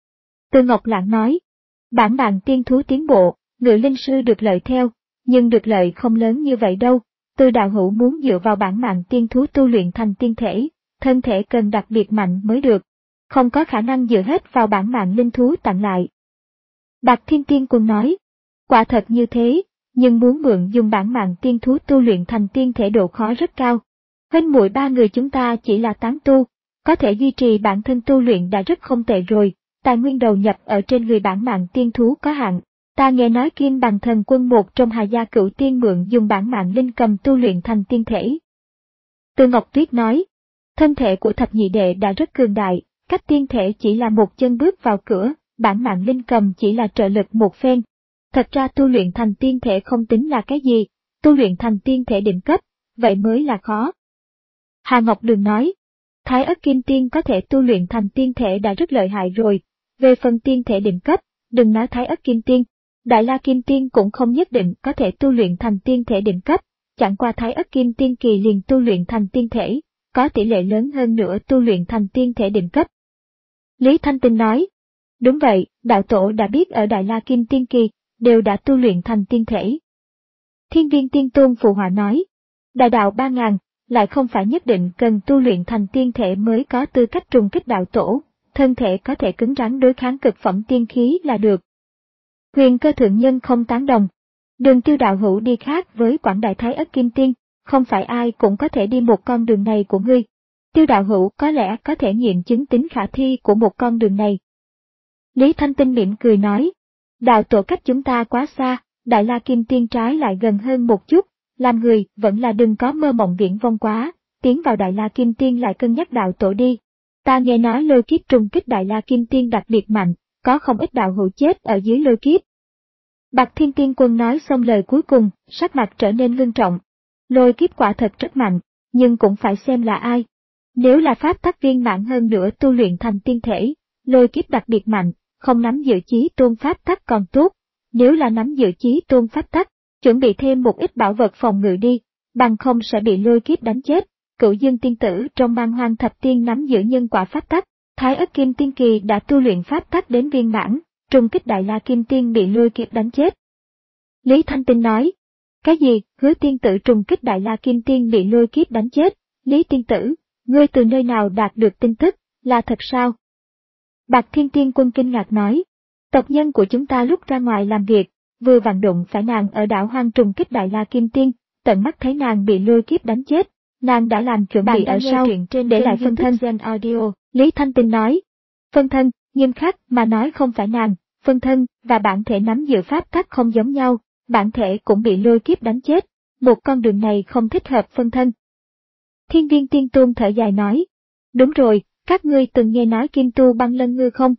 Từ Ngọc Lãng nói, bản mạng tiên thú tiến bộ, ngự linh sư được lợi theo, nhưng được lợi không lớn như vậy đâu. Từ đạo hữu muốn dựa vào bản mạng tiên thú tu luyện thành tiên thể, thân thể cần đặc biệt mạnh mới được, không có khả năng dựa hết vào bản mạng linh thú tặng lại. Bạc Thiên Tiên Quân nói, quả thật như thế, nhưng muốn mượn dùng bản mạng tiên thú tu luyện thành tiên thể độ khó rất cao. Huynh muội ba người chúng ta chỉ là tán tu, có thể duy trì bản thân tu luyện đã rất không tệ rồi, tài nguyên đầu nhập ở trên người bản mạng tiên thú có hạn. Ta nghe nói Kim Bằng Thần Quân một trong Hà gia cửu tiên mượn dùng bản mạng linh cầm tu luyện thành tiên thể. Từ Ngọc Tuyết nói, thân thể của thập nhị đệ đã rất cường đại, cách tiên thể chỉ là một chân bước vào cửa, bản mạng linh cầm chỉ là trợ lực một phen. Thật ra tu luyện thành tiên thể không tính là cái gì, tu luyện thành tiên thể đỉnh cấp, vậy mới là khó. Hà Ngọc Đường nói, Thái Ất Kim Tiên có thể tu luyện thành tiên thể đã rất lợi hại rồi, về phần tiên thể đỉnh cấp, đừng nói Thái Ất Kim Tiên. Đại La Kim Tiên cũng không nhất định có thể tu luyện thành tiên thể đỉnh cấp, chẳng qua Thái Ất Kim Tiên kỳ liền tu luyện thành tiên thể, có tỷ lệ lớn hơn nữa tu luyện thành tiên thể đỉnh cấp. Lý Thanh Tinh nói, đúng vậy, đạo tổ đã biết ở Đại La Kim Tiên kỳ, đều đã tu luyện thành tiên thể. Thiên Viên Tiên Tôn phụ họa nói, đại đạo ba ngàn, lại không phải nhất định cần tu luyện thành tiên thể mới có tư cách trùng kích đạo tổ, thân thể có thể cứng rắn đối kháng cực phẩm tiên khí là được. Huyền Cơ thượng nhân không tán đồng. Đường Tiêu đạo hữu đi khác với Quảng Đại Thái Ất Kim Tiên, không phải ai cũng có thể đi một con đường này của ngươi. Tiêu đạo hữu có lẽ có thể nghiệm chứng tính khả thi của một con đường này. Lý Thanh Tinh mỉm cười nói, đạo tổ cách chúng ta quá xa, Đại La Kim Tiên trái lại gần hơn một chút, làm người vẫn là đừng có mơ mộng viễn vông quá, tiến vào Đại La Kim Tiên lại cân nhắc đạo tổ đi. Ta nghe nói lôi kiếp trùng kích Đại La Kim Tiên đặc biệt mạnh, có không ít đạo hữu chết ở dưới lôi kiếp. Bạc Thiên Tiên Quân nói xong lời cuối cùng, sắc mặt trở nên ngưng trọng. Lôi kiếp quả thật rất mạnh, nhưng cũng phải xem là ai. Nếu là pháp tắc viên mãn hơn nữa tu luyện thành tiên thể, lôi kiếp đặc biệt mạnh, không nắm giữ chí tôn pháp tắc còn tốt. Nếu là nắm giữ chí tôn pháp tắc, chuẩn bị thêm một ít bảo vật phòng ngự đi, bằng không sẽ bị lôi kiếp đánh chết. Cửu Dương tiên tử trong Man Hoang Thập Tiên nắm giữ nhân quả pháp tắc, Thái Ất Kim Tiên kỳ đã tu luyện pháp tắc đến viên mãn, trùng kích Đại La Kim Tiên bị lôi kiếp đánh chết. Lý Thanh Tinh nói, cái gì, Hứa tiên tử trùng kích Đại La Kim Tiên bị lôi kiếp đánh chết, Lý tiên tử, ngươi từ nơi nào đạt được tin tức, là thật sao? Bạc Thiên Tiên Quân kinh ngạc nói, tộc nhân của chúng ta lúc ra ngoài làm việc, vừa vặn đụng phải nàng ở đảo hoang trùng kích Đại La Kim Tiên, tận mắt thấy nàng bị lôi kiếp đánh chết, nàng đã làm chuẩn bị ở sau trên để lại phân thân. Audio. Lý Thanh Tinh nói, phân thân, nghiêm khắc mà nói không phải nàng, phân thân và bản thể nắm giữ pháp tắc không giống nhau, bản thể cũng bị lôi kiếp đánh chết, một con đường này không thích hợp phân thân. Thiên Viên Tiên Tôn thở dài nói, đúng rồi, các ngươi từng nghe nói Kim Tu Băng Lân Ngư không?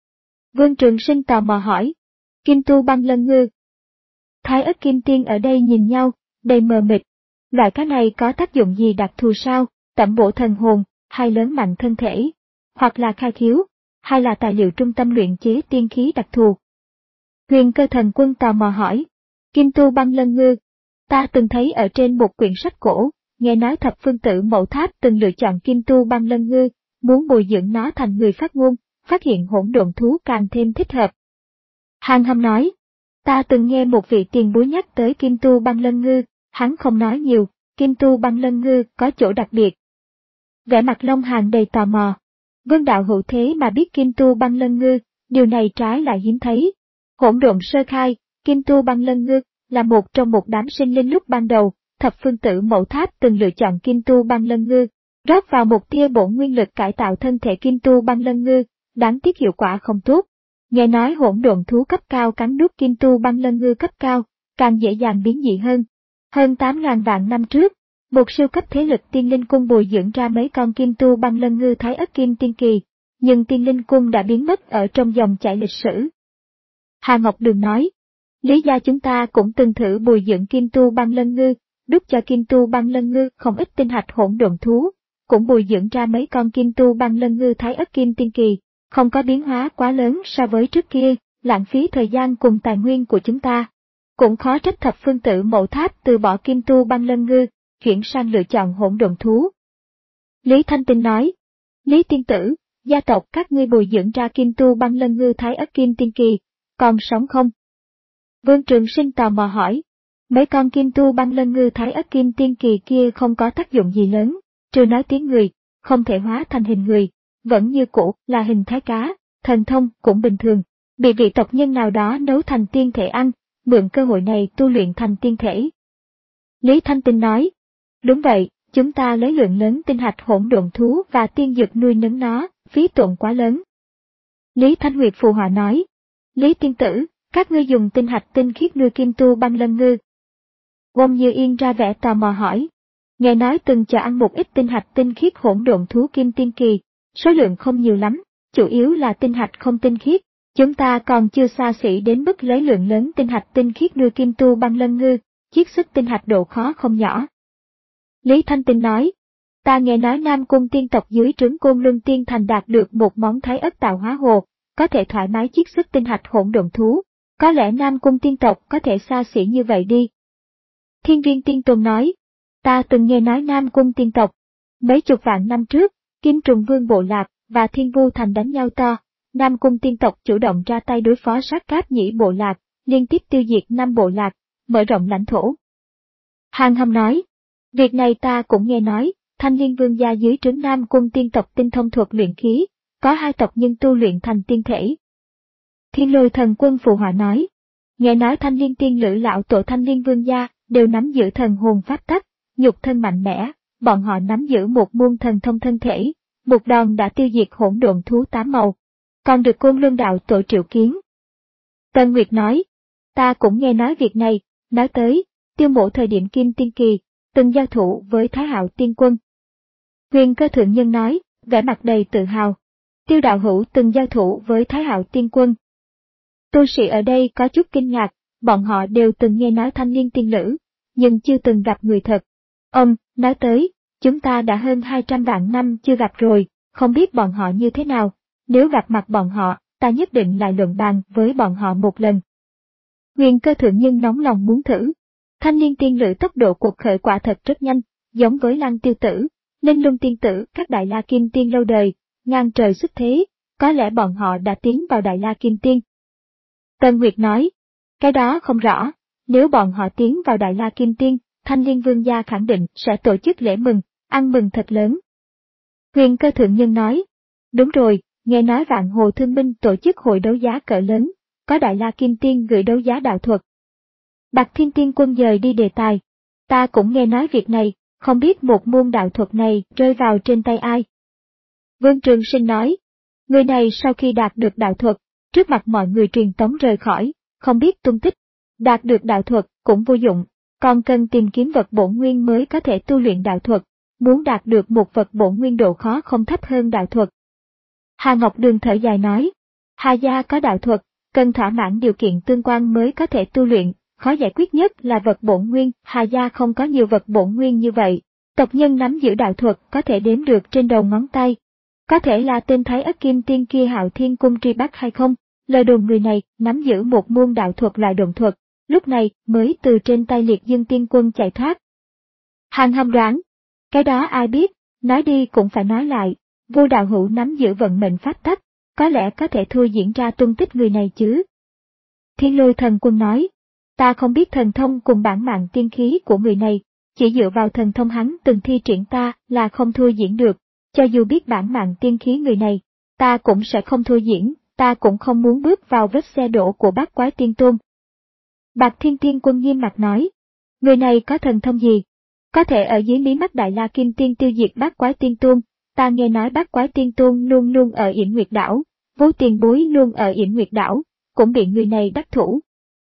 Vương Trường Sinh tò mò hỏi, Kim Tu Băng Lân Ngư. Thái Ất Kim Tiên ở đây nhìn nhau, đầy mờ mịt, loại cá này có tác dụng gì đặc thù sao, tẩm bổ thần hồn, hay lớn mạnh thân thể, hoặc là khai khiếu, hay là tài liệu trung tâm luyện chế tiên khí đặc thù? Huyền Cơ Thần Quân tò mò hỏi, Kim Tu Băng Lân Ngư, ta từng thấy ở trên một quyển sách cổ, nghe nói Thập Phương Tử Mẫu Tháp từng lựa chọn Kim Tu Băng Lân Ngư, muốn bồi dưỡng nó thành người phát ngôn, phát hiện hỗn độn thú càng thêm thích hợp. Hàng Hâm nói, ta từng nghe một vị tiền bối nhắc tới Kim Tu Băng Lân Ngư, hắn không nói nhiều, Kim Tu Băng Lân Ngư có chỗ đặc biệt. Vẻ mặt Long Hàn đầy tò mò, Vương đạo hữu thế mà biết Kim Tu Băng Lân Ngư, điều này trái lại hiếm thấy. Hỗn độn sơ khai, Kim Tu Băng Lân Ngư là một trong một đám sinh linh lúc ban đầu, Thập Phương Tử Mẫu Tháp từng lựa chọn Kim Tu Băng Lân Ngư, rót vào một tia bổn nguyên lực cải tạo thân thể Kim Tu Băng Lân Ngư, đáng tiếc hiệu quả không tốt. Nghe nói hỗn độn thú cấp cao cắn nuốt Kim Tu Băng Lân Ngư cấp cao, càng dễ dàng biến dị hơn. Hơn tám ngàn vạn năm trước, một siêu cấp thế lực Tiên Linh Cung bồi dưỡng ra mấy con Kim Tu Băng Lân Ngư Thái Ất Kim Tiên kỳ, nhưng Tiên Linh Cung đã biến mất ở trong dòng chảy lịch sử. Hà Ngọc Đường nói, Lý gia chúng ta cũng từng thử bồi dưỡng Kim Tu Băng Lân Ngư, đúc cho Kim Tu Băng Lân Ngư không ít tinh hạch hỗn độn thú, cũng bồi dưỡng ra mấy con Kim Tu Băng Lân Ngư Thái Ất Kim Tiên kỳ, không có biến hóa quá lớn so với trước kia, lãng phí thời gian cùng tài nguyên của chúng ta. Cũng khó trách Thập Phương Tử Mẫu Tháp từ bỏ Kim Tu Băng Lân Ngư, chuyển sang lựa chọn hỗn độn thú. Lý Thanh Tinh nói, Lý tiên tử, gia tộc các ngươi bồi dưỡng ra Kim Tu Băng Lân Ngư Thái Ất Kim Tiên kỳ, còn sống không? Vương Trường Sinh tò mò hỏi, mấy con Kim Tu Băng Lân Ngư Thái Ất Kim Tiên kỳ kia không có tác dụng gì lớn, trừ nói tiếng người, không thể hóa thành hình người, vẫn như cũ là hình thái cá, thần thông cũng bình thường, bị vị tộc nhân nào đó nấu thành tiên thể ăn, mượn cơ hội này tu luyện thành tiên thể. Lý Thanh Tinh nói, đúng vậy, chúng ta lấy lượng lớn tinh hạch hỗn độn thú và tiên dược nuôi nấng nó, phí tổn quá lớn. Lý Thanh Nguyệt phù hòa nói, Lý tiên tử, các ngươi dùng tinh hạch tinh khiết nuôi Kim Tu Băng Lân Ngư. Wong Như Yên ra vẻ tò mò hỏi, nghe nói từng cho ăn một ít tinh hạch tinh khiết hỗn độn thú Kim Tiên kỳ, số lượng không nhiều lắm, chủ yếu là tinh hạch không tinh khiết, chúng ta còn chưa xa xỉ đến mức lấy lượng lớn tinh hạch tinh khiết nuôi Kim Tu Băng Lân Ngư, chiết xuất tinh hạch độ khó không nhỏ. Lý Thanh Tinh nói, ta nghe nói Nam Cung tiên tộc dưới trướng Côn Luân Tiên Thành đạt được một món Thái Ất Tạo Hóa Hồ, có thể thoải mái chiết xuất tinh hạch hỗn độn thú, có lẽ Nam Cung tiên tộc có thể xa xỉ như vậy đi. Thiên Viên Tiên Tôn nói, ta từng nghe nói Nam Cung tiên tộc, mấy chục vạn năm trước, Kim Trùng Vương bộ lạc và Thiên Vu Thành đánh nhau to, Nam Cung tiên tộc chủ động ra tay đối phó Sát Cáp Nhĩ bộ lạc, liên tiếp tiêu diệt năm bộ lạc, mở rộng lãnh thổ. Hàng Hâm nói, việc này ta cũng nghe nói, Thanh Liên Vương gia dưới trướng Nam Cung tiên tộc tinh thông thuật luyện khí, có hai tộc nhân tu luyện thành tiên thể. Thiên Lôi Thần Quân phụ họa nói, nghe nói Thanh Liên Tiên Lữ lão tổ Thanh Liên Vương gia đều nắm giữ thần hồn pháp tắc, nhục thân mạnh mẽ, bọn họ nắm giữ một môn thần thông thân thể, một đòn đã tiêu diệt hỗn độn thú tám màu, còn được Côn Luân đạo tổ triệu kiến. Tần Nguyệt nói, ta cũng nghe nói việc này, nói tới, Tiêu Mộ thời điểm Kim Tiên Kỳ, từng giao thủ với Thái Hạo Tiên Quân. Huyền Cơ Thượng Nhân nói, vẻ mặt đầy tự hào, Tiêu đạo hữu từng giao thủ với Thái Hạo Tiên Quân. Tu sĩ ở đây có chút kinh ngạc, bọn họ đều từng nghe nói Thanh Liên Tiên Lữ, nhưng chưa từng gặp người thật. Ông, nói tới, chúng ta đã hơn hai trăm vạn năm chưa gặp rồi, không biết bọn họ như thế nào, nếu gặp mặt bọn họ, ta nhất định lại luận bàn với bọn họ một lần. Huyền Cơ Thượng Nhân nóng lòng muốn thử. Thanh Liên Tiên Lữ tốc độ cuộc khởi quả thật rất nhanh, giống với Lăng Tiêu Tử, Linh Lung Tiên Tử, các Đại La Kim Tiên lâu đời, ngang trời xuất thế, có lẽ bọn họ đã tiến vào Đại La Kim Tiên. Tần Nguyệt nói, cái đó không rõ, nếu bọn họ tiến vào Đại La Kim Tiên, Thanh Liên Vương gia khẳng định sẽ tổ chức lễ mừng, ăn mừng thật lớn. Huyền Cơ Thượng Nhân nói, đúng rồi, nghe nói Vạn Hồ Thương Minh tổ chức hội đấu giá cỡ lớn, có Đại La Kim Tiên gửi đấu giá đạo thuật. Bạch Thiên Tiên Quân dời đi đề tài, ta cũng nghe nói việc này, không biết một môn đạo thuật này rơi vào trên tay ai. Vương Trường Sinh nói, người này sau khi đạt được đạo thuật, trước mặt mọi người truyền tống rời khỏi, không biết tung tích, đạt được đạo thuật cũng vô dụng, còn cần tìm kiếm vật bổn nguyên mới có thể tu luyện đạo thuật, muốn đạt được một vật bổn nguyên độ khó không thấp hơn đạo thuật. Hà Ngọc Đường thở dài nói, Hà gia có đạo thuật, cần thỏa mãn điều kiện tương quan mới có thể tu luyện, khó giải quyết nhất là vật bổn nguyên, Hà gia không có nhiều vật bổn nguyên như vậy, tộc nhân nắm giữ đạo thuật có thể đếm được trên đầu ngón tay. Có thể là tên Thái Ất Kim Tiên kia Hạo Thiên Cung truy bắt hay không, lời đồn người này nắm giữ một môn đạo thuật loại độn thuật, lúc này mới từ trên tay Liệt Dương Tiên Quân chạy thoát. Hàng Hâm đoán, cái đó ai biết, nói đi cũng phải nói lại, Vô đạo hữu nắm giữ vận mệnh pháp tắc, có lẽ có thể thua diễn ra tung tích người này chứ. Thiên Lôi Thần Quân nói, ta không biết thần thông cùng bản mạng tiên khí của người này, chỉ dựa vào thần thông hắn từng thi triển ta là không thua diễn được, cho dù biết bản mạng tiên khí người này, ta cũng sẽ không thua diễn, ta cũng không muốn bước vào vết xe đổ của Bát Quái Tiên Tôn. Bạch Thiên Tiên Quân nghiêm mặt nói, người này có thần thông gì? Có thể ở dưới mí mắt Đại La Kim Tiên tiêu diệt Bát Quái Tiên Tôn, ta nghe nói Bát Quái Tiên Tôn luôn luôn ở Yển Nguyệt Đảo, Vô Tiền Bối luôn ở Yển Nguyệt Đảo, cũng bị người này đắc thủ.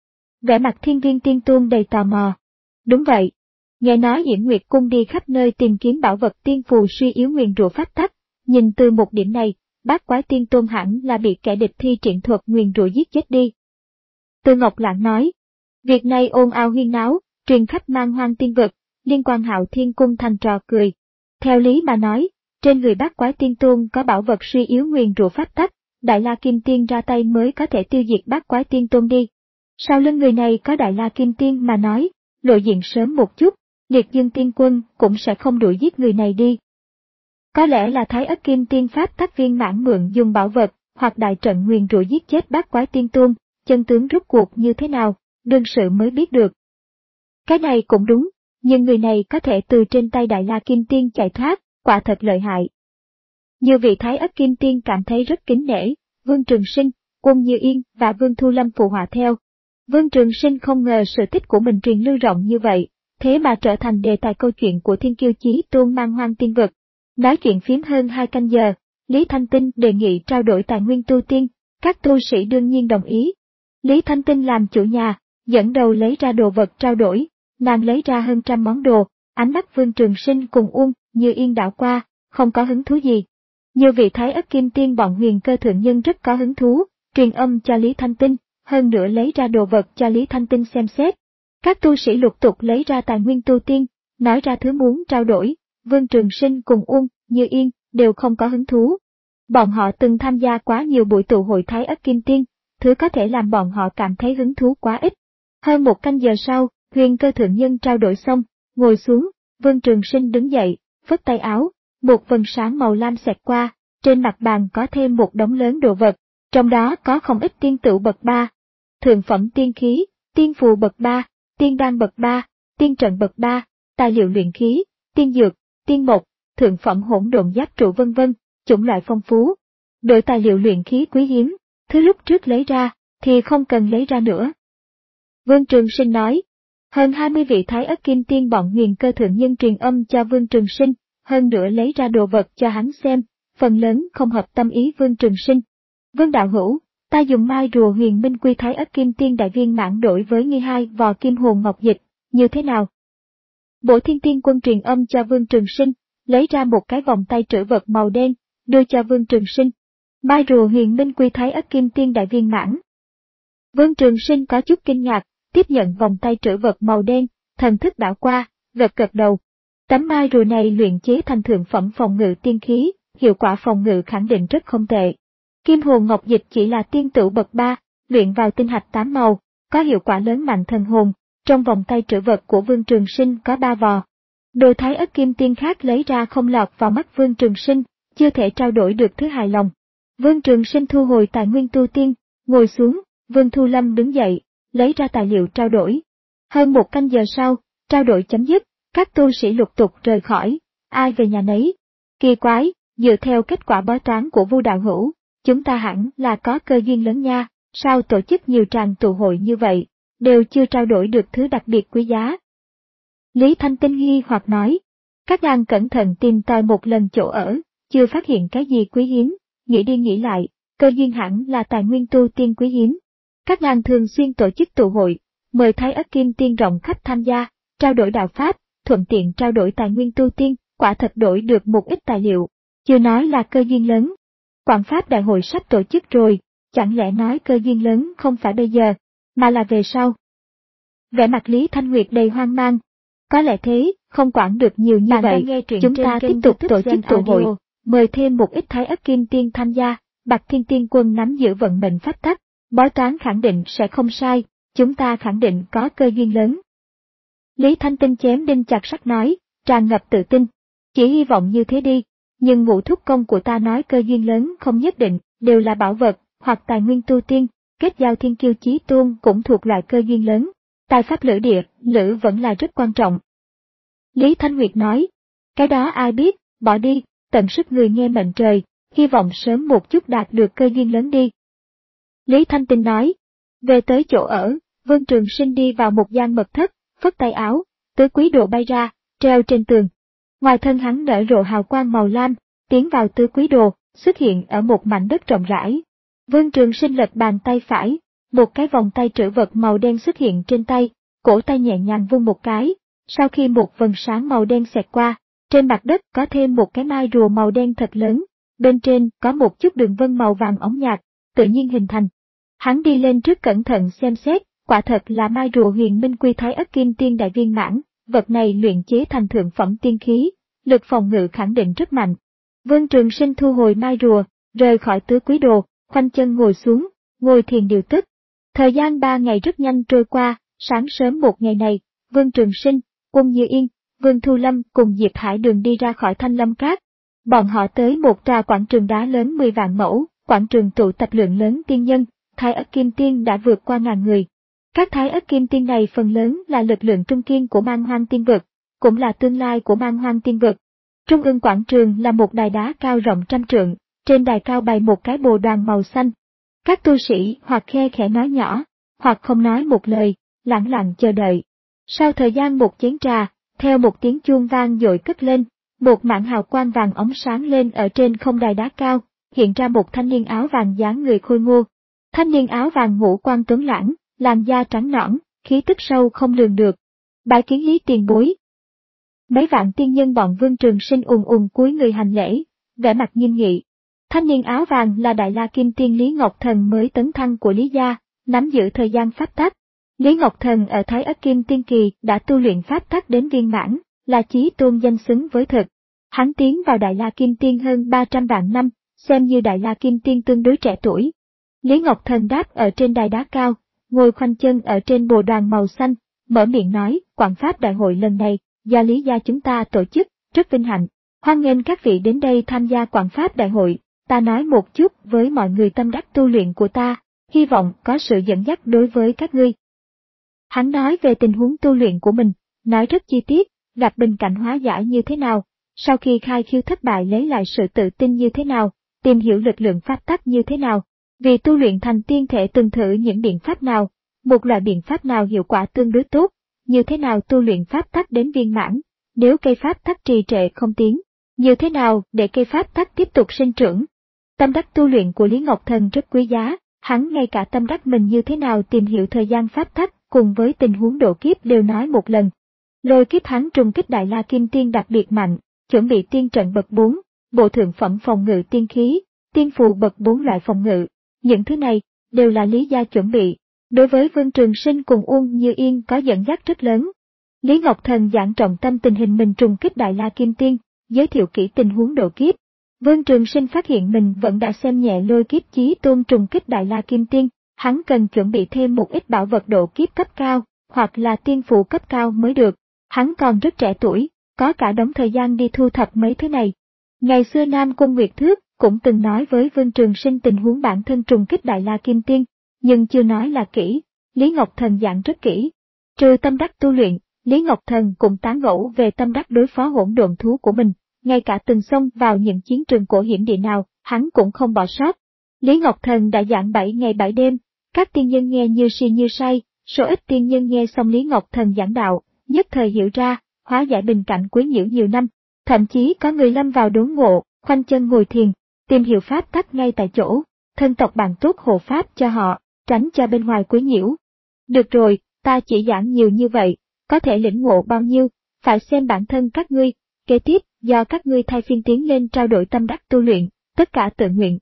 Vẻ mặt Thiên Viên Tiên Tôn đầy tò mò. Đúng vậy. Nghe nói Yển Nguyệt Cung đi khắp nơi tìm kiếm bảo vật tiên phù suy yếu nguyền rủa pháp tắc, nhìn từ một điểm này, Bát Quái Tiên Tôn hẳn là bị kẻ địch thi triển thuật nguyền rủa giết chết đi. Từ Ngọc Lãng nói, việc này ồn ào huyên náo, truyền khắp Man Hoang Tiên Vực, liên quan Hạo Thiên Cung thành trò cười. Theo lý mà nói, trên người Bát Quái Tiên Tôn có bảo vật suy yếu nguyền rủa pháp tắc, Đại La Kim Tiên ra tay mới có thể tiêu diệt Bát Quái Tiên Tôn đi. Sau lưng người này có Đại La Kim Tiên mà nói, lộ diện sớm một chút, Liệt Dương Tiên Quân cũng sẽ không đuổi giết người này đi. Có lẽ là Thái Ất Kim Tiên Pháp tắc viên mãn mượn dùng bảo vật, hoặc đại trận nguyền rủa giết chết Bát Quái Tiên Tôn, chân tướng rút cuộc như thế nào, đương sự mới biết được. Cái này cũng đúng, nhưng người này có thể từ trên tay Đại La Kim Tiên chạy thoát, quả thật lợi hại. Nhiều vị Thái Ất Kim Tiên cảm thấy rất kính nể, Vương Trường Sinh, Quân Như Yên và Vương Thu Lâm phụ họa theo. Vương Trường Sinh không ngờ sự tích của mình truyền lưu rộng như vậy, thế mà trở thành đề tài câu chuyện của Thiên Kiêu Chí Tôn Man Hoang Tiên Vực. Nói chuyện phím hơn hai canh giờ, Lý Thanh Tinh đề nghị trao đổi tài nguyên tu tiên, các tu sĩ đương nhiên đồng ý. Lý Thanh Tinh làm chủ nhà, dẫn đầu lấy ra đồ vật trao đổi, nàng lấy ra hơn trăm món đồ, ánh mắt Vương Trường Sinh cùng Uông Như Yên đảo qua, không có hứng thú gì. Nhiều vị Thái Ất Kim Tiên bọn Huyền Cơ Thượng Nhân rất có hứng thú, truyền âm cho Lý Thanh Tinh, hơn nữa lấy ra đồ vật cho Lý Thanh Tinh xem xét. Các tu sĩ lục tục lấy ra tài nguyên tu tiên, nói ra thứ muốn trao đổi, Vương Trường Sinh cùng Uông Như Yên đều không có hứng thú. Bọn họ từng tham gia quá nhiều buổi tụ hội Thái Ất Kim Tiên, thứ có thể làm bọn họ cảm thấy hứng thú quá ít. Hơn một canh giờ sau, Huyền Cơ Thượng Nhân trao đổi xong, ngồi xuống, Vương Trường Sinh đứng dậy, phất tay áo, một vầng sáng màu lam xẹt qua, trên mặt bàn có thêm một đống lớn đồ vật, trong đó có không ít tiên tựu bậc ba, thượng phẩm tiên khí, tiên phù bậc ba, tiên đan bậc ba, tiên trận bậc ba, tài liệu luyện khí, tiên dược, tiên mộc, thượng phẩm hỗn độn giáp trụ vân vân, chủng loại phong phú. Đội tài liệu luyện khí quý hiếm, thứ lúc trước lấy ra, thì không cần lấy ra nữa. Vương Trường Sinh nói. Hơn hai mươi vị Thái Ất Kim Tiên bọn Huyền Cơ thượng nhân truyền âm cho Vương Trường Sinh, hơn nữa lấy ra đồ vật cho hắn xem, phần lớn không hợp tâm ý Vương Trường Sinh. Vương đạo hữu, ta dùng mai rùa Huyền Minh Quy Thái Ất Kim Tiên đại viên mãn đổi với ngươi hai vò kim hồn ngọc dịch, như thế nào? Bổ Thiên Tiên Quân truyền âm cho Vương Trường Sinh, lấy ra một cái vòng tay trữ vật màu đen, đưa cho Vương Trường Sinh. Mai rùa Huyền Minh Quy Thái Ất Kim Tiên đại viên mãn. Vương Trường Sinh có chút kinh ngạc, tiếp nhận vòng tay trữ vật màu đen, thần thức đảo qua, gật gật đầu. Tấm mai rùa này luyện chế thành thượng phẩm phòng ngự tiên khí, hiệu quả phòng ngự khẳng định rất không tệ. Kim hồn ngọc dịch chỉ là tiên tửu bậc ba, luyện vào tinh hạch tám màu, có hiệu quả lớn mạnh thần hồn. Trong vòng tay trữ vật của Vương Trường Sinh có ba vò. Đồ Thái Ất Kim Tiên khác lấy ra không lọt vào mắt Vương Trường Sinh, chưa thể trao đổi được thứ hài lòng. Vương Trường Sinh thu hồi tài nguyên tu tiên, ngồi xuống, Vương Thu Lâm đứng dậy, lấy ra tài liệu trao đổi. Hơn một canh giờ sau, trao đổi chấm dứt, các tu sĩ lục tục rời khỏi, ai về nhà nấy. Kỳ quái, dựa theo kết quả bói toán của Vu đạo hữu, chúng ta hẳn là có cơ duyên lớn nha, sao tổ chức nhiều tràng tụ hội như vậy, đều chưa trao đổi được thứ đặc biệt quý giá. Lý Thanh Tinh nghi hoặc nói, các nàng cẩn thận tìm tòi một lần chỗ ở, chưa phát hiện cái gì quý hiếm, nghĩ đi nghĩ lại, cơ duyên hẳn là tài nguyên tu tiên quý hiếm. Các nàng thường xuyên tổ chức tụ hội, mời Thái Ất Kim Tiên rộng khắp tham gia, trao đổi đạo pháp, thuận tiện trao đổi tài nguyên tu tiên, quả thật đổi được một ít tài liệu, chưa nói là cơ duyên lớn. Quảng Pháp đại hội sắp tổ chức rồi, chẳng lẽ nói cơ duyên lớn không phải bây giờ, mà là về sau. Vẻ mặt Lý Thanh Nguyệt đầy hoang mang. Có lẽ thế, không quản được nhiều như vậy, chúng ta tiếp tục tổ chức tụ hội, mời thêm một ít Thái Ất Kim Tiên tham gia, Bạc Thiên Tiên Quân nắm giữ vận mệnh pháp tắc, bói toán khẳng định sẽ không sai, chúng ta khẳng định có cơ duyên lớn. Lý Thanh Tinh chém đinh chặt sắt nói, tràn ngập tự tin, chỉ hy vọng như thế đi, nhưng ngũ thúc công của ta nói cơ duyên lớn không nhất định, đều là bảo vật, hoặc tài nguyên tu tiên, kết giao thiên kiêu chí tôn cũng thuộc loại cơ duyên lớn. Tài pháp lữ địa, lữ vẫn là rất quan trọng. Lý Thanh Nguyệt nói, cái đó ai biết, bỏ đi, tận sức người nghe mệnh trời, hy vọng sớm một chút đạt được cơ duyên lớn đi. Lý Thanh Tinh nói, về tới chỗ ở, Vương Trường Sinh đi vào một gian mật thất, phất tay áo, tứ quý đồ bay ra, treo trên tường. Ngoài thân hắn nở rộ hào quang màu lam, tiến vào tứ quý đồ, xuất hiện ở một mảnh đất rộng rãi. Vương Trường Sinh lật bàn tay phải, một cái vòng tay trữ vật màu đen xuất hiện trên tay, cổ tay nhẹ nhàng vung một cái, sau khi một vầng sáng màu đen xẹt qua, trên mặt đất có thêm một cái mai rùa màu đen thật lớn, bên trên có một chút đường vân màu vàng óng nhạt, tự nhiên hình thành. Hắn đi lên trước cẩn thận xem xét, quả thật là mai rùa Huyền Minh Quy Thái Ất Kim Tiên đại viên mãn, vật này luyện chế thành thượng phẩm tiên khí, lực phòng ngự khẳng định rất mạnh. Vương Trường Sinh thu hồi mai rùa, rời khỏi tứ quý đồ, khoanh chân ngồi xuống, ngồi thiền điều tức. Thời gian ba ngày rất nhanh trôi qua, sáng sớm một ngày này, Vương Trường Sinh, Quân Như Yên, Vương Thu Lâm cùng Diệp Hải Đường đi ra khỏi Thanh Lâm Các. Bọn họ tới một tòa quảng trường đá lớn mười vạn mẫu, quảng trường tụ tập lượng lớn tiên nhân, Thái Ất Kim Tiên đã vượt qua ngàn người. Các Thái Ất Kim Tiên này phần lớn là lực lượng trung kiên của Man Hoang Tiên Vực, cũng là tương lai của Man Hoang Tiên Vực. Trung ương quảng trường là một đài đá cao rộng trăm trượng, trên đài cao bày một cái bồ đoàn màu xanh. Các tu sĩ hoặc khe khẽ nói nhỏ, hoặc không nói một lời, lặng lặng chờ đợi. Sau thời gian một chén trà, theo một tiếng chuông vang dội cất lên, một mảng hào quang vàng óng sáng lên ở trên không đài đá cao, hiện ra một thanh niên áo vàng dáng người khôi ngô. Thanh niên áo vàng ngũ quan tuấn lãng, làn da trắng nõn, khí tức sâu không lường được. Bái kiến Lý tiền bối. Mấy vạn tiên nhân bọn Vương Trường Sinh ùn ùn cúi người hành lễ, vẻ mặt nghiêm nghị. Thanh niên áo vàng là Đại La Kim Tiên Lý Ngọc Thần mới tấn thăng của Lý gia, nắm giữ thời gian pháp tắc. Lý Ngọc Thần ở Thái Ất Kim Tiên Kỳ đã tu luyện pháp tắc đến viên mãn, là chí tôn danh xứng với thực. Hắn tiến vào Đại La Kim Tiên hơn ba trăm vạn năm, xem như Đại La Kim Tiên tương đối trẻ tuổi. Lý Ngọc Thần đáp ở trên đài đá cao, ngồi khoanh chân ở trên bồ đoàn màu xanh, mở miệng nói, Quảng Pháp Đại hội lần này, do Lý gia chúng ta tổ chức, rất vinh hạnh. Hoan nghênh các vị đến đây tham gia Quảng Pháp Đại hội, ta nói một chút với mọi người tâm đắc tu luyện của ta, hy vọng có sự dẫn dắt đối với các ngươi. Hắn nói về tình huống tu luyện của mình, nói rất chi tiết, gặp bình cảnh hóa giải như thế nào, sau khi khai khiêu thất bại lấy lại sự tự tin như thế nào, tìm hiểu lực lượng pháp tắc như thế nào, vì tu luyện thành tiên thể từng thử những biện pháp nào, một loại biện pháp nào hiệu quả tương đối tốt, như thế nào tu luyện pháp tắc đến viên mãn, nếu cây pháp tắc trì trệ không tiến, như thế nào để cây pháp tắc tiếp tục sinh trưởng. Tâm đắc tu luyện của Lý Ngọc Thần rất quý giá, hắn ngay cả tâm đắc mình như thế nào tìm hiểu thời gian pháp tắc cùng với tình huống độ kiếp đều nói một lần. Lôi kiếp hắn trùng kích Đại La Kim Tiên đặc biệt mạnh, chuẩn bị tiên trận bậc bốn, bộ thượng phẩm phòng ngự tiên khí, tiên phù bậc bốn loại phòng ngự. Những thứ này đều là Lý gia chuẩn bị. Đối với Vương Trường Sinh cùng Uông Như Yên có dẫn dắt rất lớn. Lý Ngọc Thần giảng trọng tâm tình hình mình trùng kích Đại La Kim Tiên, giới thiệu kỹ tình huống độ kiếp. Vương Trường Sinh phát hiện mình vẫn đã xem nhẹ lôi kiếp chí tôn trùng kích Đại La Kim Tiên, hắn cần chuẩn bị thêm một ít bảo vật độ kiếp cấp cao, hoặc là tiên phù cấp cao mới được. Hắn còn rất trẻ tuổi, có cả đống thời gian đi thu thập mấy thứ này. Ngày xưa Nam Cung Nguyệt Thước cũng từng nói với Vương Trường Sinh tình huống bản thân trùng kích Đại La Kim Tiên, nhưng chưa nói là kỹ. Lý Ngọc Thần giảng rất kỹ. Trừ tâm đắc tu luyện, Lý Ngọc Thần cũng tán gẫu về tâm đắc đối phó hỗn độn thú của mình, ngay cả từng xông vào những chiến trường cổ hiểm địa nào, hắn cũng không bỏ sót. Lý Ngọc Thần đã giảng bảy ngày bảy đêm, các tiên nhân nghe như si như say, số ít tiên nhân nghe xong Lý Ngọc Thần giảng đạo, nhất thời hiểu ra, hóa giải bình cảnh quấy nhiễu nhiều năm, thậm chí có người lâm vào đốn ngộ, khoanh chân ngồi thiền, tìm hiểu pháp tắc ngay tại chỗ, thân tộc bạn tốt hộ pháp cho họ, tránh cho bên ngoài quấy nhiễu. Được rồi, ta chỉ giảng nhiều như vậy, có thể lĩnh ngộ bao nhiêu, phải xem bản thân các ngươi, kế tiếp, do các ngươi thay phiên tiến lên trao đổi tâm đắc tu luyện, tất cả tự nguyện.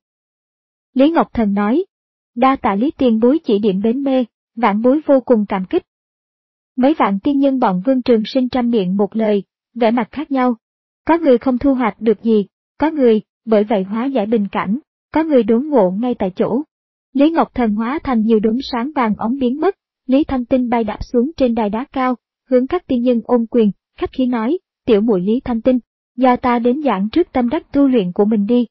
Lý Ngọc Thần nói, đa tạ Lý tiền bối chỉ điểm bến mê, vãn bối vô cùng cảm kích. Mấy vạn tiên nhân bọn Vương Trường Sinh trăm miệng một lời, vẻ mặt khác nhau. Có người không thu hoạch được gì, có người, bởi vậy hóa giải bình cảnh, có người đốn ngộ ngay tại chỗ. Lý Ngọc Thần hóa thành nhiều đốm sáng vàng óng biến mất, Lý Thanh Tinh bay đạp xuống trên đài đá cao, hướng các tiên nhân ôm quyền, khách khí nói, tiểu muội Lý Thanh Tinh, do ta đến giảng trước tâm đắc tu luyện của mình đi.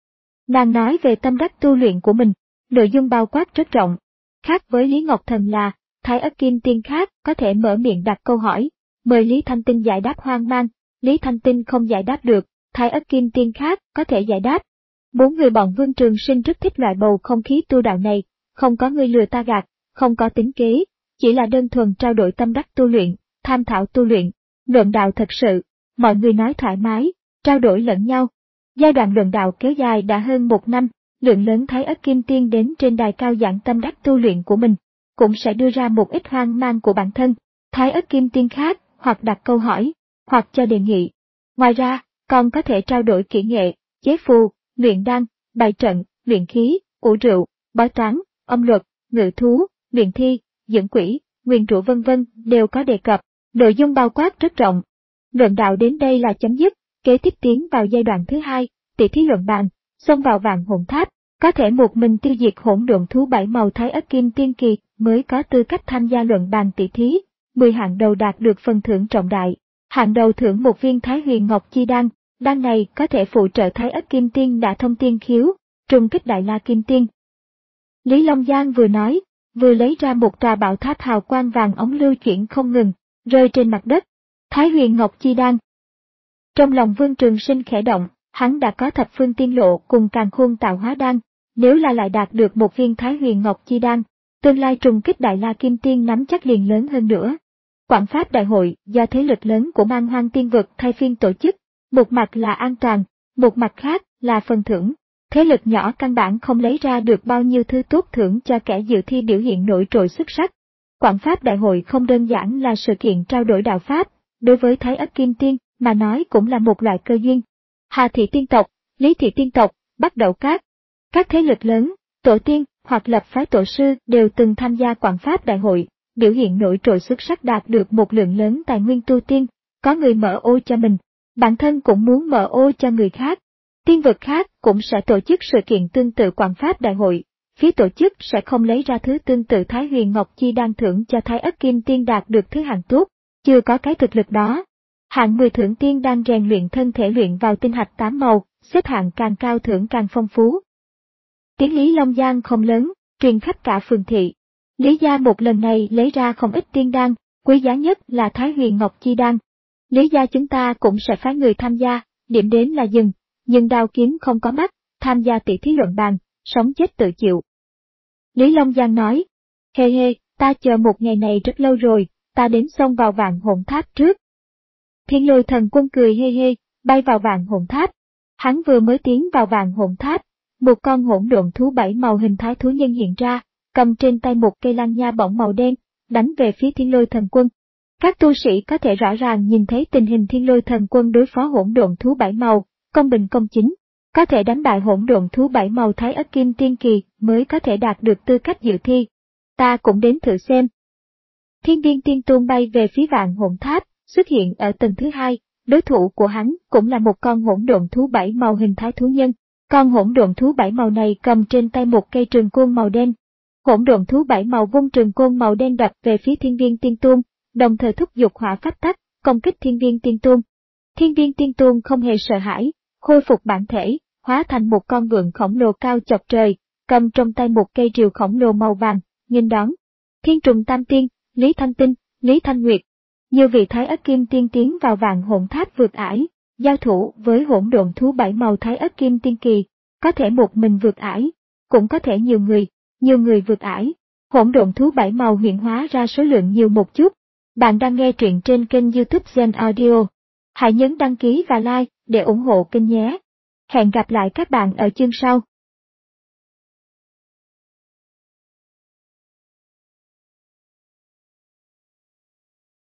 Nàng nói về tâm đắc tu luyện của mình, nội dung bao quát rất rộng. Khác với Lý Ngọc Thần là, Thái Ất Kim Tiên khác có thể mở miệng đặt câu hỏi, mời Lý Thanh Tinh giải đáp hoang mang, Lý Thanh Tinh không giải đáp được, Thái Ất Kim Tiên khác có thể giải đáp. Bốn người bọn Vương Trường Sinh rất thích loại bầu không khí tu đạo này, không có người lừa ta gạt, không có tính kế, chỉ là đơn thuần trao đổi tâm đắc tu luyện, tham thảo tu luyện, luận đạo thật sự, mọi người nói thoải mái, trao đổi lẫn nhau. Giai đoạn luận đạo kéo dài đã hơn một năm, lượng lớn Thái Ất Kim Tiên đến trên đài cao giảng tâm đắc tu luyện của mình, cũng sẽ đưa ra một ít hoang mang của bản thân, Thái Ất Kim Tiên khác, hoặc đặt câu hỏi, hoặc cho đề nghị. Ngoài ra, còn có thể trao đổi kỹ nghệ, chế phù, luyện đan, bài trận, luyện khí, ủ rượu, bói toán, âm luật, ngự thú, luyện thi, dưỡng quỷ, nguyên rủa vân vân đều có đề cập, nội dung bao quát rất rộng. Luận đạo đến đây là chấm dứt, kế tiếp tiến vào giai đoạn thứ hai, tỷ thí luận bàn, xông vào vạn hồn tháp, có thể một mình tiêu diệt hỗn độn thú bảy màu Thái Ất Kim Tiên kỳ mới có tư cách tham gia luận bàn tỷ thí. Mười hạng đầu đạt được phần thưởng trọng đại. Hạng đầu thưởng một viên Thái Huyền Ngọc Chi đan, đan này có thể phụ trợ Thái Ất Kim Tiên đã thông tiên khiếu, trùng kích Đại La Kim Tiên. Lý Long Giang vừa nói, vừa lấy ra một tòa bảo tháp hào quang vàng ống lưu chuyển không ngừng, rơi trên mặt đất. Thái Huyền Ngọc Chi đan. Trong lòng Vương Trường Sinh khẽ động, hắn đã có thập phương tiên lộ cùng càn khôn tạo hóa đan, nếu là lại đạt được một viên Thái Huyền Ngọc Chi đan, tương lai trùng kích Đại La Kim Tiên nắm chắc liền lớn hơn nữa. Quảng Pháp Đại hội do thế lực lớn của Man Hoang Tiên Vực thay phiên tổ chức, một mặt là an toàn, một mặt khác là phần thưởng. Thế lực nhỏ căn bản không lấy ra được bao nhiêu thứ tốt thưởng cho kẻ dự thi biểu hiện nổi trội xuất sắc. Quảng Pháp Đại hội không đơn giản là sự kiện trao đổi đạo Pháp, đối với Thái Ất Kim Tiên mà nói cũng là một loại cơ duyên. Hà Thị Tiên tộc, Lý Thị Tiên tộc, Bắc Đậu Các, các thế lực lớn, tổ tiên hoặc lập phái tổ sư đều từng tham gia Quảng Pháp Đại hội, biểu hiện nổi trội xuất sắc đạt được một lượng lớn tài nguyên tu tiên, có người mở ô cho mình, bản thân cũng muốn mở ô cho người khác. Tiên vực khác cũng sẽ tổ chức sự kiện tương tự Quảng Pháp Đại hội, phía tổ chức sẽ không lấy ra thứ tương tự Thái Huyền Ngọc Chi đan thưởng cho Thái Ất Kim Tiên đạt được thứ hạng tốt, chưa có cái thực lực đó. Hạng mười thưởng tiên đang rèn luyện thân thể luyện vào tinh hạch tám màu, xếp hạng càng cao thưởng càng phong phú. Tiếng Lý Long Giang không lớn, truyền khắp cả phường thị. Lý gia một lần này lấy ra không ít tiên đan, quý giá nhất là Thái Huyền Ngọc Chi đan. Lý gia chúng ta cũng sẽ phái người tham gia, điểm đến là dừng, nhưng đao kiếm không có mắt, tham gia tỷ thí luận bàn, sống chết tự chịu. Lý Long Giang nói, hê hê, Ta chờ một ngày này rất lâu rồi, ta đến xông vào vạn hồn tháp trước. Thiên Lôi Thần Quân cười hê hê, bay vào vạn hồn tháp. Hắn vừa mới tiến vào vạn hồn tháp, một con hỗn độn thú bảy màu hình thái thú nhân hiện ra, cầm trên tay một cây lăng nha bổng màu đen, đánh về phía Thiên Lôi Thần Quân. Các tu sĩ có thể rõ ràng nhìn thấy tình hình Thiên Lôi Thần Quân đối phó hỗn độn thú bảy màu, công bình công chính, có thể đánh bại hỗn độn thú bảy màu Thái Ất Kim Tiên Kỳ mới có thể đạt được tư cách dự thi. Ta cũng đến thử xem. Thiên Viên Tiên Tôn bay về phía vạn hồn tháp, xuất hiện ở tầng thứ hai, đối thủ của hắn cũng là một con hỗn độn thú bảy màu hình thái thú nhân. Con hỗn độn thú bảy màu này cầm trên tay một cây trường côn màu đen. Hỗn độn thú bảy màu vung trường côn màu đen đập về phía Thiên Viên Tiên Tôn, đồng thời thúc giục hỏa phách tắc, công kích Thiên Viên Tiên Tôn. Thiên Viên Tiên Tôn không hề sợ hãi, khôi phục bản thể, hóa thành một con vượn khổng lồ cao chọc trời, cầm trong tay một cây rìu khổng lồ màu vàng, nghênh đón. Thiên Trùng Tam Tiên, Lý Thanh Tinh, Lý Thanh Nguyệt, nhiều vị Thái Ất Kim Tiên tiến vào vạn hồn tháp vượt ải, giao thủ với hỗn độn thú bảy màu Thái Ất Kim Tiên Kỳ, có thể một mình vượt ải, cũng có thể nhiều người, nhiều người vượt ải. Hỗn độn thú bảy màu hiện hóa ra số lượng nhiều một chút. Bạn đang nghe truyện trên kênh YouTube Gen Audio. Hãy nhấn đăng ký và like để ủng hộ kênh nhé. Hẹn gặp lại các bạn ở chương sau.